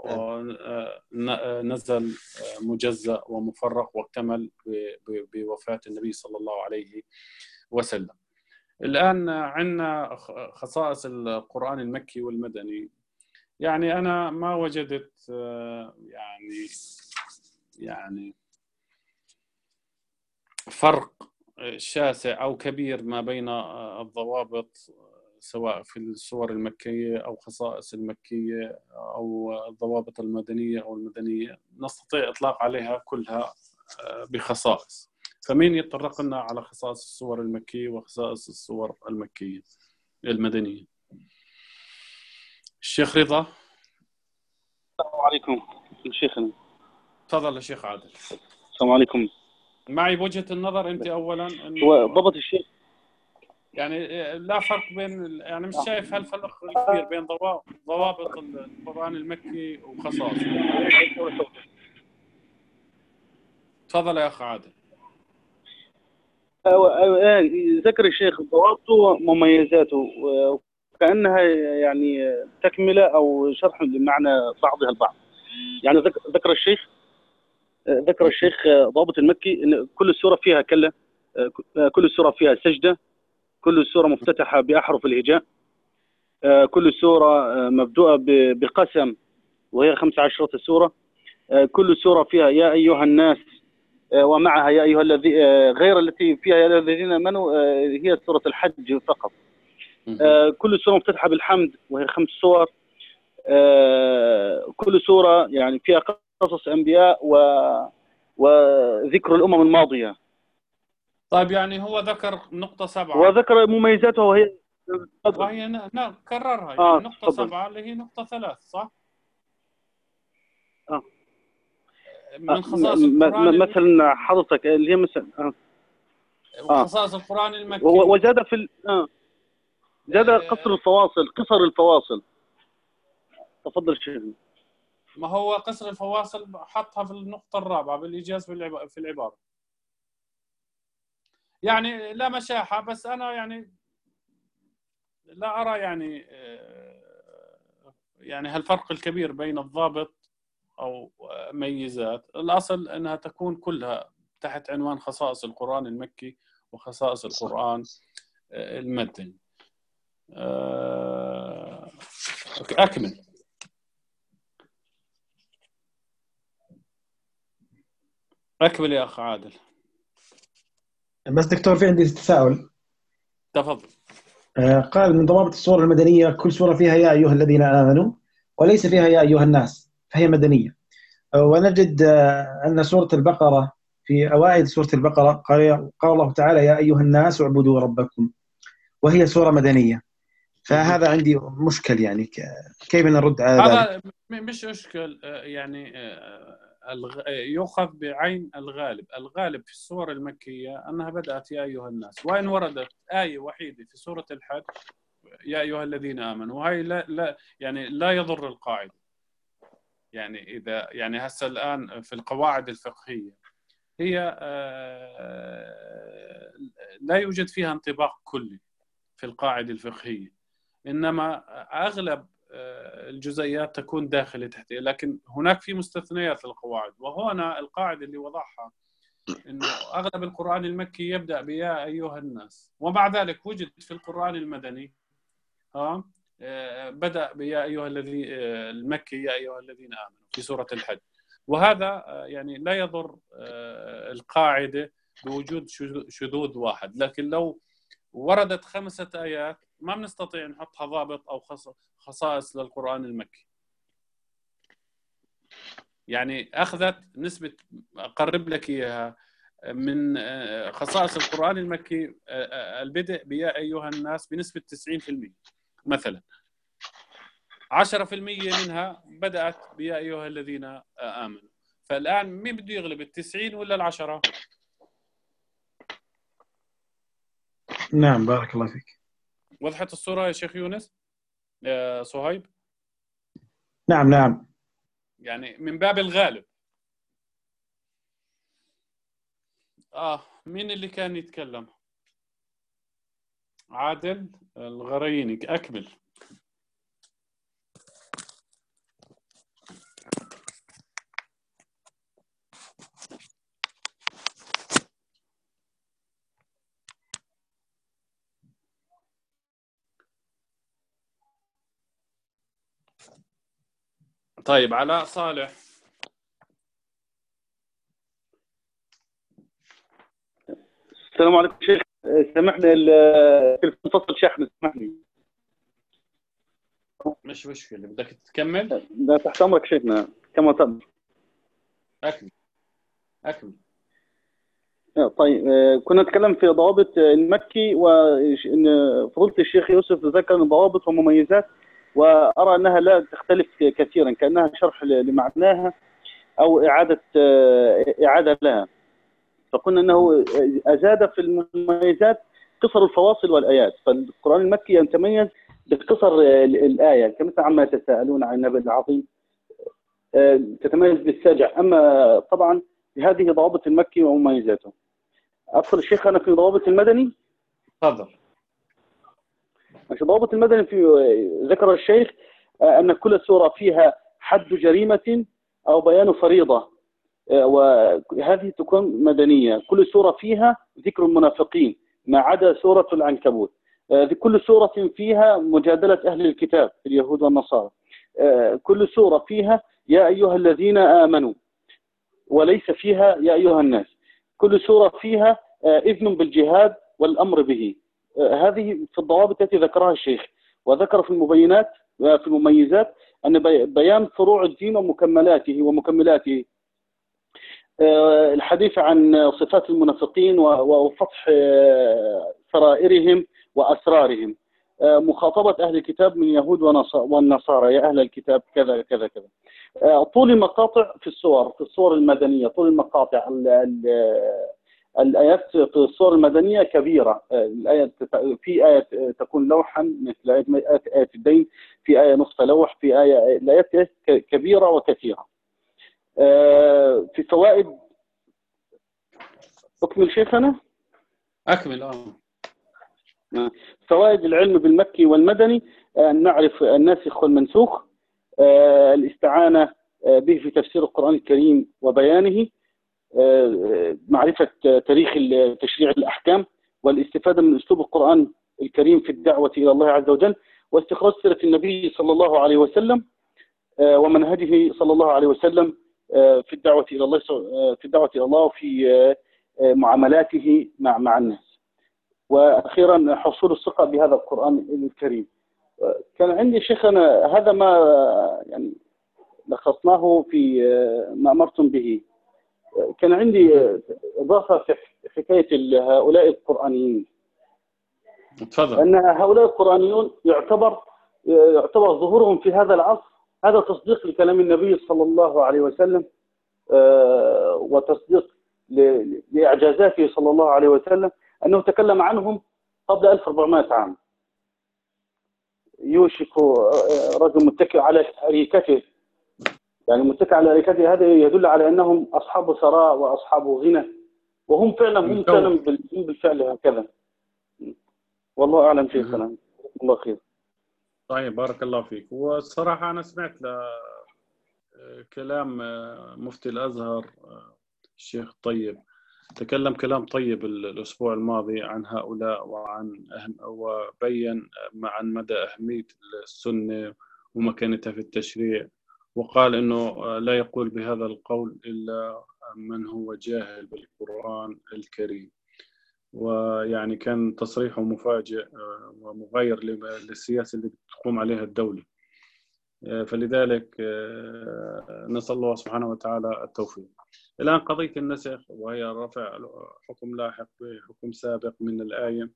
نزل مجزأ ومفرق واكتمل بوفاة النبي صلى الله عليه وسلم. الآن عندنا خصائص القرآن المكي والمدني. يعني أنا ما وجدت يعني يعني فرق شاسع أو كبير ما بين الضوابط سواء في السور المكية أو خصائص المكية أو الضوابط المدنية أو المدنية نستطيع إطلاق عليها كلها بخصائص. فمين يتطرق لنا على خصائص السور المكية وخصائص السور المكية المدنية؟ الشيخ رضا. السلام عليكم شيخنا. تفضل يا شيخ عادل. السلام عليكم. معي بوجهة النظر أنت أولا إنه وضبط الشيخ يعني لا فرق بين، يعني مش شايف هالفرق الكبير بين ضوا- ضوابط القرآن المكي وخصائصه. تفضل يا أخ عادل. أيوة أيوة ذكر الشيخ ضوابطه ومميزاته وكأنها يعني تكملة أو شرح لمعنى بعضها البعض. يعني ذك- ذكر الشيخ ذكر الشيخ ضابط المكي إن كل سورة فيها كلة، كل سورة فيها سجدة، كل سورة مفتتحة بأحرف الهجاء، كل سورة مبدوءة ب- بقسم وهي خمس عشرة سورة، كل سورة فيها يا أيها الناس ومعها يا أيها الذي غير التي فيها يا أيها الذين آمنوا هي سورة الحج فقط. كل سورة مفتتحة بالحمد وهي خمس سور، كل سورة يعني فيها قصص أنبياء و وذكر الأمم الماضية. طيب يعني هو ذكر نقطة سبعة وذكر مميزاتها وهي وهي ن- ن- كررها يعني آه، نقطة تفضل. سبعة اللي هي نقطة ثلاث، صح؟ آه. من خصائص م- القرآن م- المكي مثلا حضرتك اللي هي مثلا آه. آه. وخصائص القرآن المكي و- وزاد في ال... آه. زاد قصر الفواصل، قصر الفواصل. تفضل شيخنا. ما هو قصر الفواصل حطها في النقطة الرابعة بالإيجاز في العب- في العبارة. يعني لا مشاحة، بس أنا يعني لا أرى يعني آه، يعني هالفرق الكبير بين الضابط أو ميزات. الأصل أنها تكون كلها تحت عنوان خصائص القرآن المكي وخصائص القرآن آه، المدني. آه، أكمل. أكمل يا أخ عادل. بس دكتور في عندي تساؤل. تفضل. آه، قال من ضوابط السور المدنية كل سورة فيها يا أيها الذين آمنوا وليس فيها يا أيها الناس، فهي مدنية. آه، ونجد آه، أن سورة البقرة في أوائل سورة البقرة قال قال الله تعالى يا أيها الناس اعبدوا ربكم، وهي سورة مدنية. فهذا عندي مشكل، يعني ك- كيف نرد على ذلك؟ هذا م- مش مشكل آه، يعني آه، الغ- يؤخذ بعين الغالب. الغالب في السور المكية أنها بدأت يا أيها الناس، وإن وردت آية وحيدة في سورة الحج يا أيها الذين آمنوا، وهي لا لا يعني لا يضر القاعدة. يعني إذا يعني هسه الآن في القواعد الفقهية هي آه، لا يوجد فيها انطباق كلي في القاعدة الفقهية، إنما أغلب آه، الجزئيات تكون داخلة تحتها، لكن هناك في مستثنيات للقواعد. وهنا القاعدة اللي وضعها إنه أغلب القرآن المكي يبدأ بيا أيها الناس، ومع ذلك وجد في القرآن المدني ها آه، بدأ بيا أيها الذي آه، المكي يا أيها الذين آمنوا في سورة الحج. وهذا آه، يعني لا يضر آه، القاعدة بوجود شذو- شذوذ واحد. لكن لو وردت خمسة آيات ما بنستطيع نحطها ضابط أو خص- خصائص للقرآن المكي. يعني أخذت نسبة، أقرب لك إياها، من آه، خصائص القرآن المكي آه، آه، البدء بيا أيها الناس بنسبة تسعين بالمئة مثلا. عشرة بالمئة منها بدأت بيا أيها الذين آه، آمنوا. فالآن مين بده يغلب، التسعين ولا العشرة؟ نعم بارك الله فيك. وضحت الصورة يا شيخ يونس؟ يا صهيب؟ نعم نعم. يعني من باب الغالب. آه مين اللي كان يتكلم؟ عادل الغريني. أكمل. طيب علاء صالح. السلام عليكم شيخ. سامحني التليفون فصل شحن، سامحني. مش مشكلة، بدك تكمل؟ لا تحت امرك شيخنا كما تأمر. أكمل أكمل. طيب كنا نتكلم في ضوابط المكي، وان فضيلة الشيخ يوسف ذكر ضوابط ومميزات، وارى انها لا تختلف كثيرا، كانها شرح لمعناها. أو إعادة إعادة لها. فقلنا أنه أزاد في المميزات قصر الفواصل والآيات. فالقرآن المكي يتميز بقصر الآية، كمثل عما يتساءلون عن النبأ العظيم تتميز بالسجع. أما طبعا هذه ضوابط المكي ومميزاته. أدخل الشيخ أنا في ضوابط المدني. تفضل. في ضوابط المدني في ذكر الشيخ أن كل سورة فيها حد جريمة أو بيان فريضة، وهذه تكون مدنية. كل سورة فيها ذكر المنافقين ما عدا سورة العنكبوت. كل سورة فيها مجادلة أهل الكتاب اليهود والنصارى. كل سورة فيها يا أيها الذين آمنوا وليس فيها يا أيها الناس. كل سورة فيها إذن بالجهاد والأمر به. هذه في الضوابط التي ذكرها الشيخ. وذكر في المبينات في المميزات أن بيان فروع الدين ومكملاته ومكملاته، الحديث عن صفات المنافقين وفتح سرائرهم وأسرارهم، مخاطبة أهل الكتاب من يهود والنصارى يا أهل الكتاب كذا كذا كذا. طول المقاطع في السور في السور المدنية، طول المقاطع الآيات في السور المدنية كبيرة. الآية في آية تكون لوحا مثل آية آية الدين، في آية نصف لوح، في آية الآيات كبيرة وكثيرة. في فوائد أكمل شيخنا؟ أكمل. آه. فوائد العلم بالمكي والمدني: أن نعرف الناسخ والمنسوخ، الاستعانة به في تفسير القرآن الكريم وبيانه، معرفة تاريخ تشريع الأحكام، والاستفادة من أسلوب القرآن الكريم في الدعوة إلى الله عز وجل، واستخراج سيرة النبي صلى الله عليه وسلم ومنهجه صلى الله عليه وسلم في الدعوة إلى الله في الدعوة إلى الله وفي معاملاته مع مع الناس. وأخيرا حصول الثقة بهذا القرآن الكريم. كان عندي شيخنا هذا ما يعني لخصناه في ما أمرتم به. كان عندي إضافة في حكاية هؤلاء القرآنيين. تفضل. أن هؤلاء القرآنيون يعتبر يعتبر ظهورهم في هذا العصر هذا تصديق لكلام النبي صلى الله عليه وسلم، وتصديق لإعجازاته صلى الله عليه وسلم، أنه تكلم عنهم قبل ألف وأربعمائة عام. يوشك رجل متكئ على أريكته، يعني متكئ على أريكته، هذا يدل على أنهم أصحاب ثراء وأصحاب غنى، وهم فعلا هم فعلا بالفعل هكذا. والله أعلم شيخنا. الله خير. طيب بارك الله فيك. والصراحة أنا سمعت كلام مفتي الأزهر الشيخ الطيب، تكلم كلام طيب الأسبوع الماضي عن هؤلاء وعن أهم وبين عن مدى أهمية السنة ومكانتها في التشريع، وقال إنه لا يقول بهذا القول إلا من هو جاهل بالقرآن الكريم. ويعني كان تصريحه مفاجئ ومغاير للسياسة اللي تقوم عليها الدولة. فلذلك نسأل الله سبحانه وتعالى التوفيق. الآن قضية النسخ وهي رفع حكم لاحق بحكم سابق من الآية،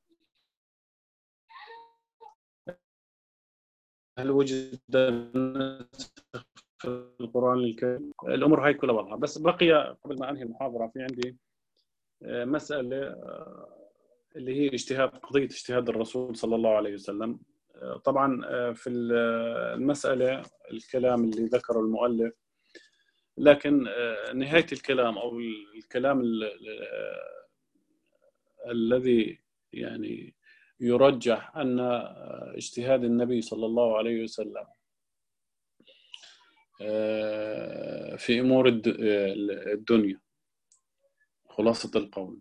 هل وجد النسخ في القرآن الكريم؟ الأمور هاي كلها واضحة. بس بقي قبل ما أنهي المحاضرة في عندي مسألة اللي هي اجتهاد قضية اجتهاد الرسول صلى الله عليه وسلم. طبعا في المسألة الكلام اللي ذكره المؤلف، لكن نهاية الكلام أو الكلام الذي يعني يرجح أن اجتهاد النبي صلى الله عليه وسلم في أمور الدنيا خلاصة القول،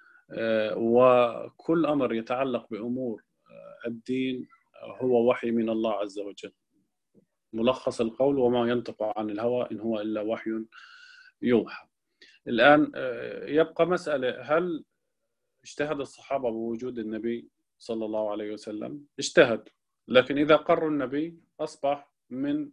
وكل أمر يتعلق بأمور الدين هو وحي من الله عز وجل. ملخص القول: وما ينطق عن الهوى إن هو إلا وحي يوحى. الآن يبقى مسألة: هل اجتهد الصحابة بوجود النبي صلى الله عليه وسلم؟ اجتهد، لكن إذا قروا النبي أصبح من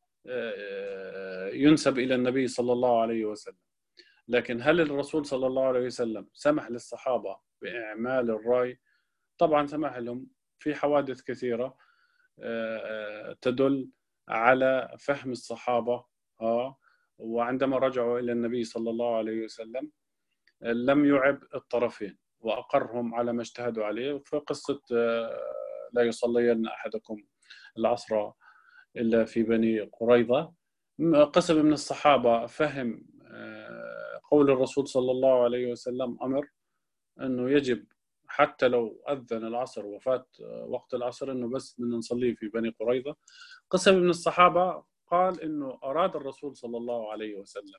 ينسب إلى النبي صلى الله عليه وسلم. لكن هل الرسول صلى الله عليه وسلم سمح للصحابة بإعمال الرأي؟ طبعا سمح لهم في حوادث كثيرة تدل على فهم الصحابة وعندما رجعوا إلى النبي صلى الله عليه وسلم لم يعب الطرفين وأقرهم على ما اجتهدوا عليه. في قصة لا يصلين أحدكم العصر إلا في بني قريظة، قسم من الصحابة فهم قول الرسول صلى الله عليه وسلم أمر أنه يجب حتى لو أذن العصر وفات وقت العصر أنه بس بدنا نصليه في بني قريظة. قسم من الصحابة قال أنه أراد الرسول صلى الله عليه وسلم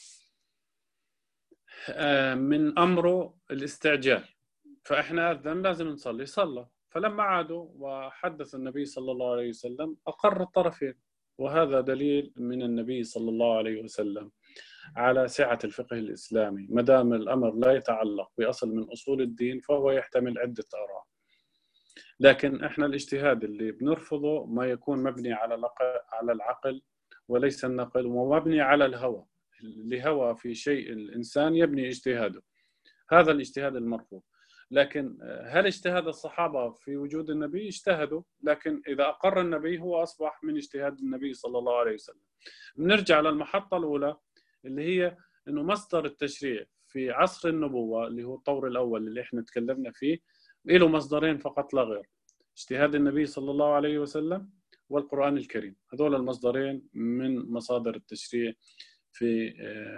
من أمره الاستعجال، فإحنا أذن لازم نصلي، صلى. فلما عادوا وحدث النبي صلى الله عليه وسلم أقر الطرفين، وهذا دليل من النبي صلى الله عليه وسلم على سعة الفقه الإسلامي. ما دام الأمر لا يتعلق بأصل من أصول الدين فهو يحتمل عدة آراء، لكن إحنا الاجتهاد اللي بنرفضه ما يكون مبني على على العقل وليس النقل، ومبني على الهوى. لهوى في شيء الإنسان يبني اجتهاده، هذا الاجتهاد المرفوض. لكن هل اجتهاد الصحابة في وجود النبي؟ اجتهدوا، لكن إذا أقر النبي هو أصبح من اجتهاد النبي صلى الله عليه وسلم. بنرجع للمحطة الأولى اللي هي إنه مصدر التشريع في عصر النبوة اللي هو الطور الأول اللي إحنا تكلمنا فيه له مصدرين فقط لا غير: اجتهاد النبي صلى الله عليه وسلم والقرآن الكريم. هذول المصدرين من مصادر التشريع في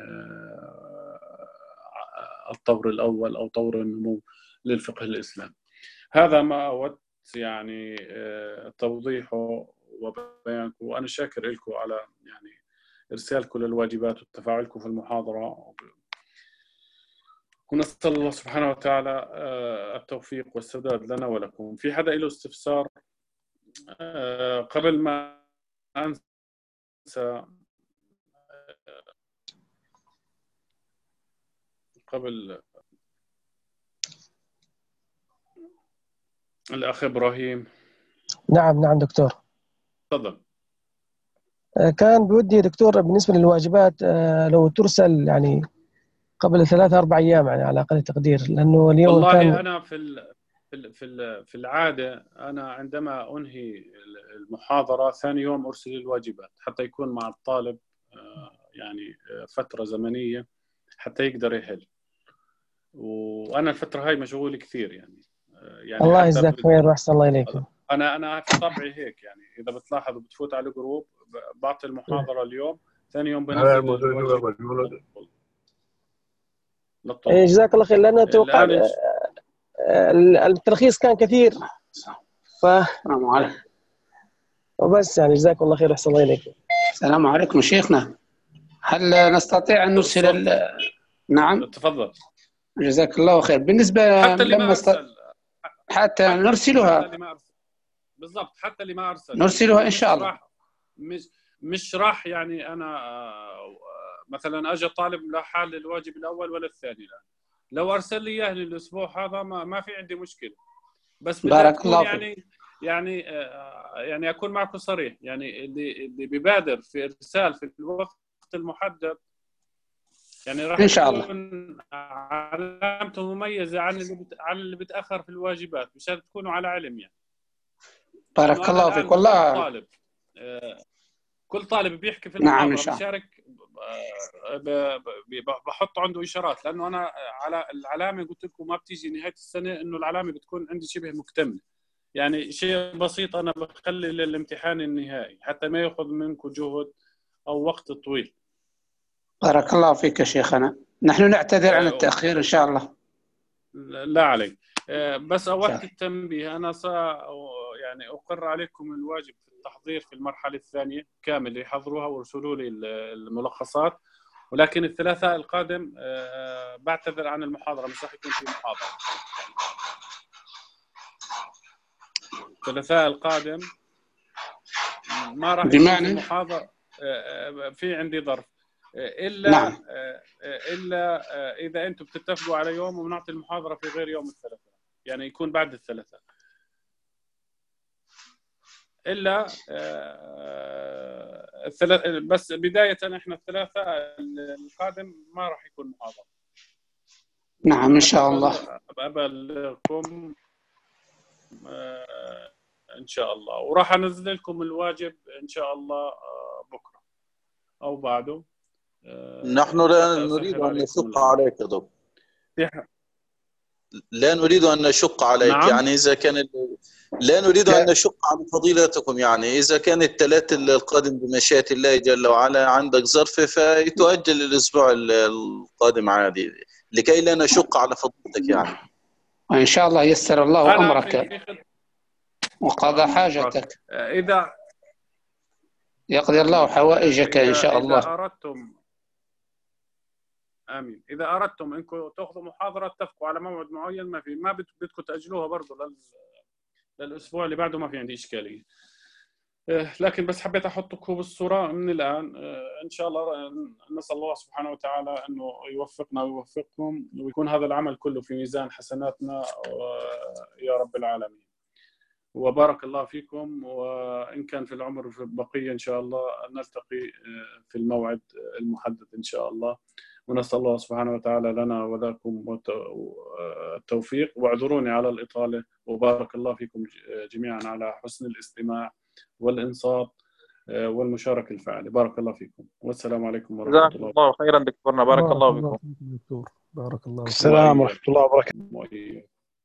الطور الأول أو طور النمو للفقه الإسلامي. هذا ما أود يعني توضيحه وبيانه، وأنا شاكر لكم على يعني إرسالكم للواجبات وتفاعلكم في المحاضرة، ونسأل الله سبحانه وتعالى التوفيق والسداد لنا ولكم. في حدا له استفسار قبل ما أنسى؟ قبل الأخ إبراهيم. نعم نعم دكتور. تفضل. كان بودي دكتور بالنسبة للواجبات لو ترسل يعني قبل ثلاثة أربع أيام يعني على أقل تقدير، لأنه اليوم والله كان أنا في في في العادة أنا عندما أنهي المحاضرة ثاني يوم أرسل الواجبات حتى يكون مع الطالب يعني فترة زمنية حتى يقدر يحل. وأنا الفترة هاي مشغول كثير يعني يعني الله حتى يجزاك خير وأحسن الله إليكم. أنا أنا في طبعي هيك يعني، إذا بتلاحظوا بتفوت على جروب بعطي المحاضرة اليوم، ثاني يوم بنزل الواجب. إيه جزاك الله خير، لأنه توقع الترخيص كان كثير ف وبس يعني جزاك الله خير وأحسن الله إليكم. السلام عليكم شيخنا، هل نستطيع أن نرسل ال... نعم تفضل. جزاك الله خير. بالنسبة حتى اللي ما است... أرسل حتى نرسلها بالضبط، حتى اللي ما أرسل نرسلها إن شاء الله. مش مش راح يعني أنا مثلا أجي طالب لا حال الواجب الأول ولا الثاني، لا لو أرسل لي إياه للأسبوع هذا ما ما في عندي مشكلة، بس بارك الله يعني فيك. يعني يعني أكون معكم صريح، يعني اللي اللي بيبادر في إرسال في الوقت المحدد يعني راح إن شاء الله تكون علامته مميزة عن اللي بت... عن اللي بتأخر في الواجبات، مشان تكونوا على علم يعني. بارك الله فيك. والله كل طالب كل طالب بيحكي في نعم المحاضرة بيشارك بحط عنده إشارات، لأنه أنا على العلامة قلت لكم ما بتيجي نهاية السنة إنه العلامة بتكون عندي شبه مكتملة، يعني شيء بسيط أنا بخلي للامتحان النهائي حتى ما يأخذ منكم جهد أو وقت طويل. بارك الله فيك يا شيخنا، نحن نعتذر عن التأخير إن شاء الله. لا عليك، بس أود التنبيه، أنا سا يعني أقر عليكم الواجب في التحضير في المرحلة الثانية كامل، يحضروها وارسلوا لي الملخصات، ولكن الثلاثاء القادم بعتذر عن المحاضرة، مش راح يكون في محاضرة. الثلاثاء القادم ما راح يكون في محاضرة، في عندي ظرف إلا نعم. إلا إذا أنتم بتتفقوا على يوم ونعطي المحاضرة في غير يوم الثلاثاء، يعني يكون بعد الثلاثاء، إلا الثلاث بس بداية إحنا الثلاثاء القادم ما راح يكون محاضرة. نعم إن شاء الله. أبلغكم إن شاء الله، وراح أنزل لكم الواجب إن شاء الله بكرة أو بعده، نحن لا نريد أن نشق عليك يا دكتور، لا نريد أن نشق عليك. نعم؟ يعني إذا كان لا نريد أن نشق على فضيلتكم، يعني إذا كان الثلاث القادم بمشيئة الله جل وعلا عندك ظرف فيتؤجل الأسبوع القادم عادي، لكي لا نشق على فضيلتك يعني. وإن شاء الله يسر الله أمرك وقضى حاجتك، إذا يقضي الله حوائجك إن شاء الله. إذا أردتم آمين إذا أردتم إنكم تأخذوا محاضرة اتفقوا على موعد معين، ما في ما بدكم تأجلوها برضه لل... للأسبوع اللي بعده، ما في عندي إشكالية. لكن بس حبيت أحطكم بالصورة من الآن. إن شاء الله نسأل الله سبحانه وتعالى أنه يوفقنا ويوفقكم ويكون هذا العمل كله في ميزان حسناتنا يا رب العالمين. وبارك الله فيكم، وإن كان في العمر بقية إن شاء الله نلتقي في الموعد المحدد إن شاء الله. ونسأل الله سبحانه وتعالى لنا وذاكم التوفيق، واعذروني على الإطالة، وبارك الله فيكم جميعا على حسن الاستماع والإنصات والمشاركة الفعالة. بارك الله فيكم، والسلام عليكم ورحمة الله. جزاكم الله خيرا دكتورنا، بارك الله فيكم. دكتور بارك الله فيكم. السلام ورحمة الله وبركاته.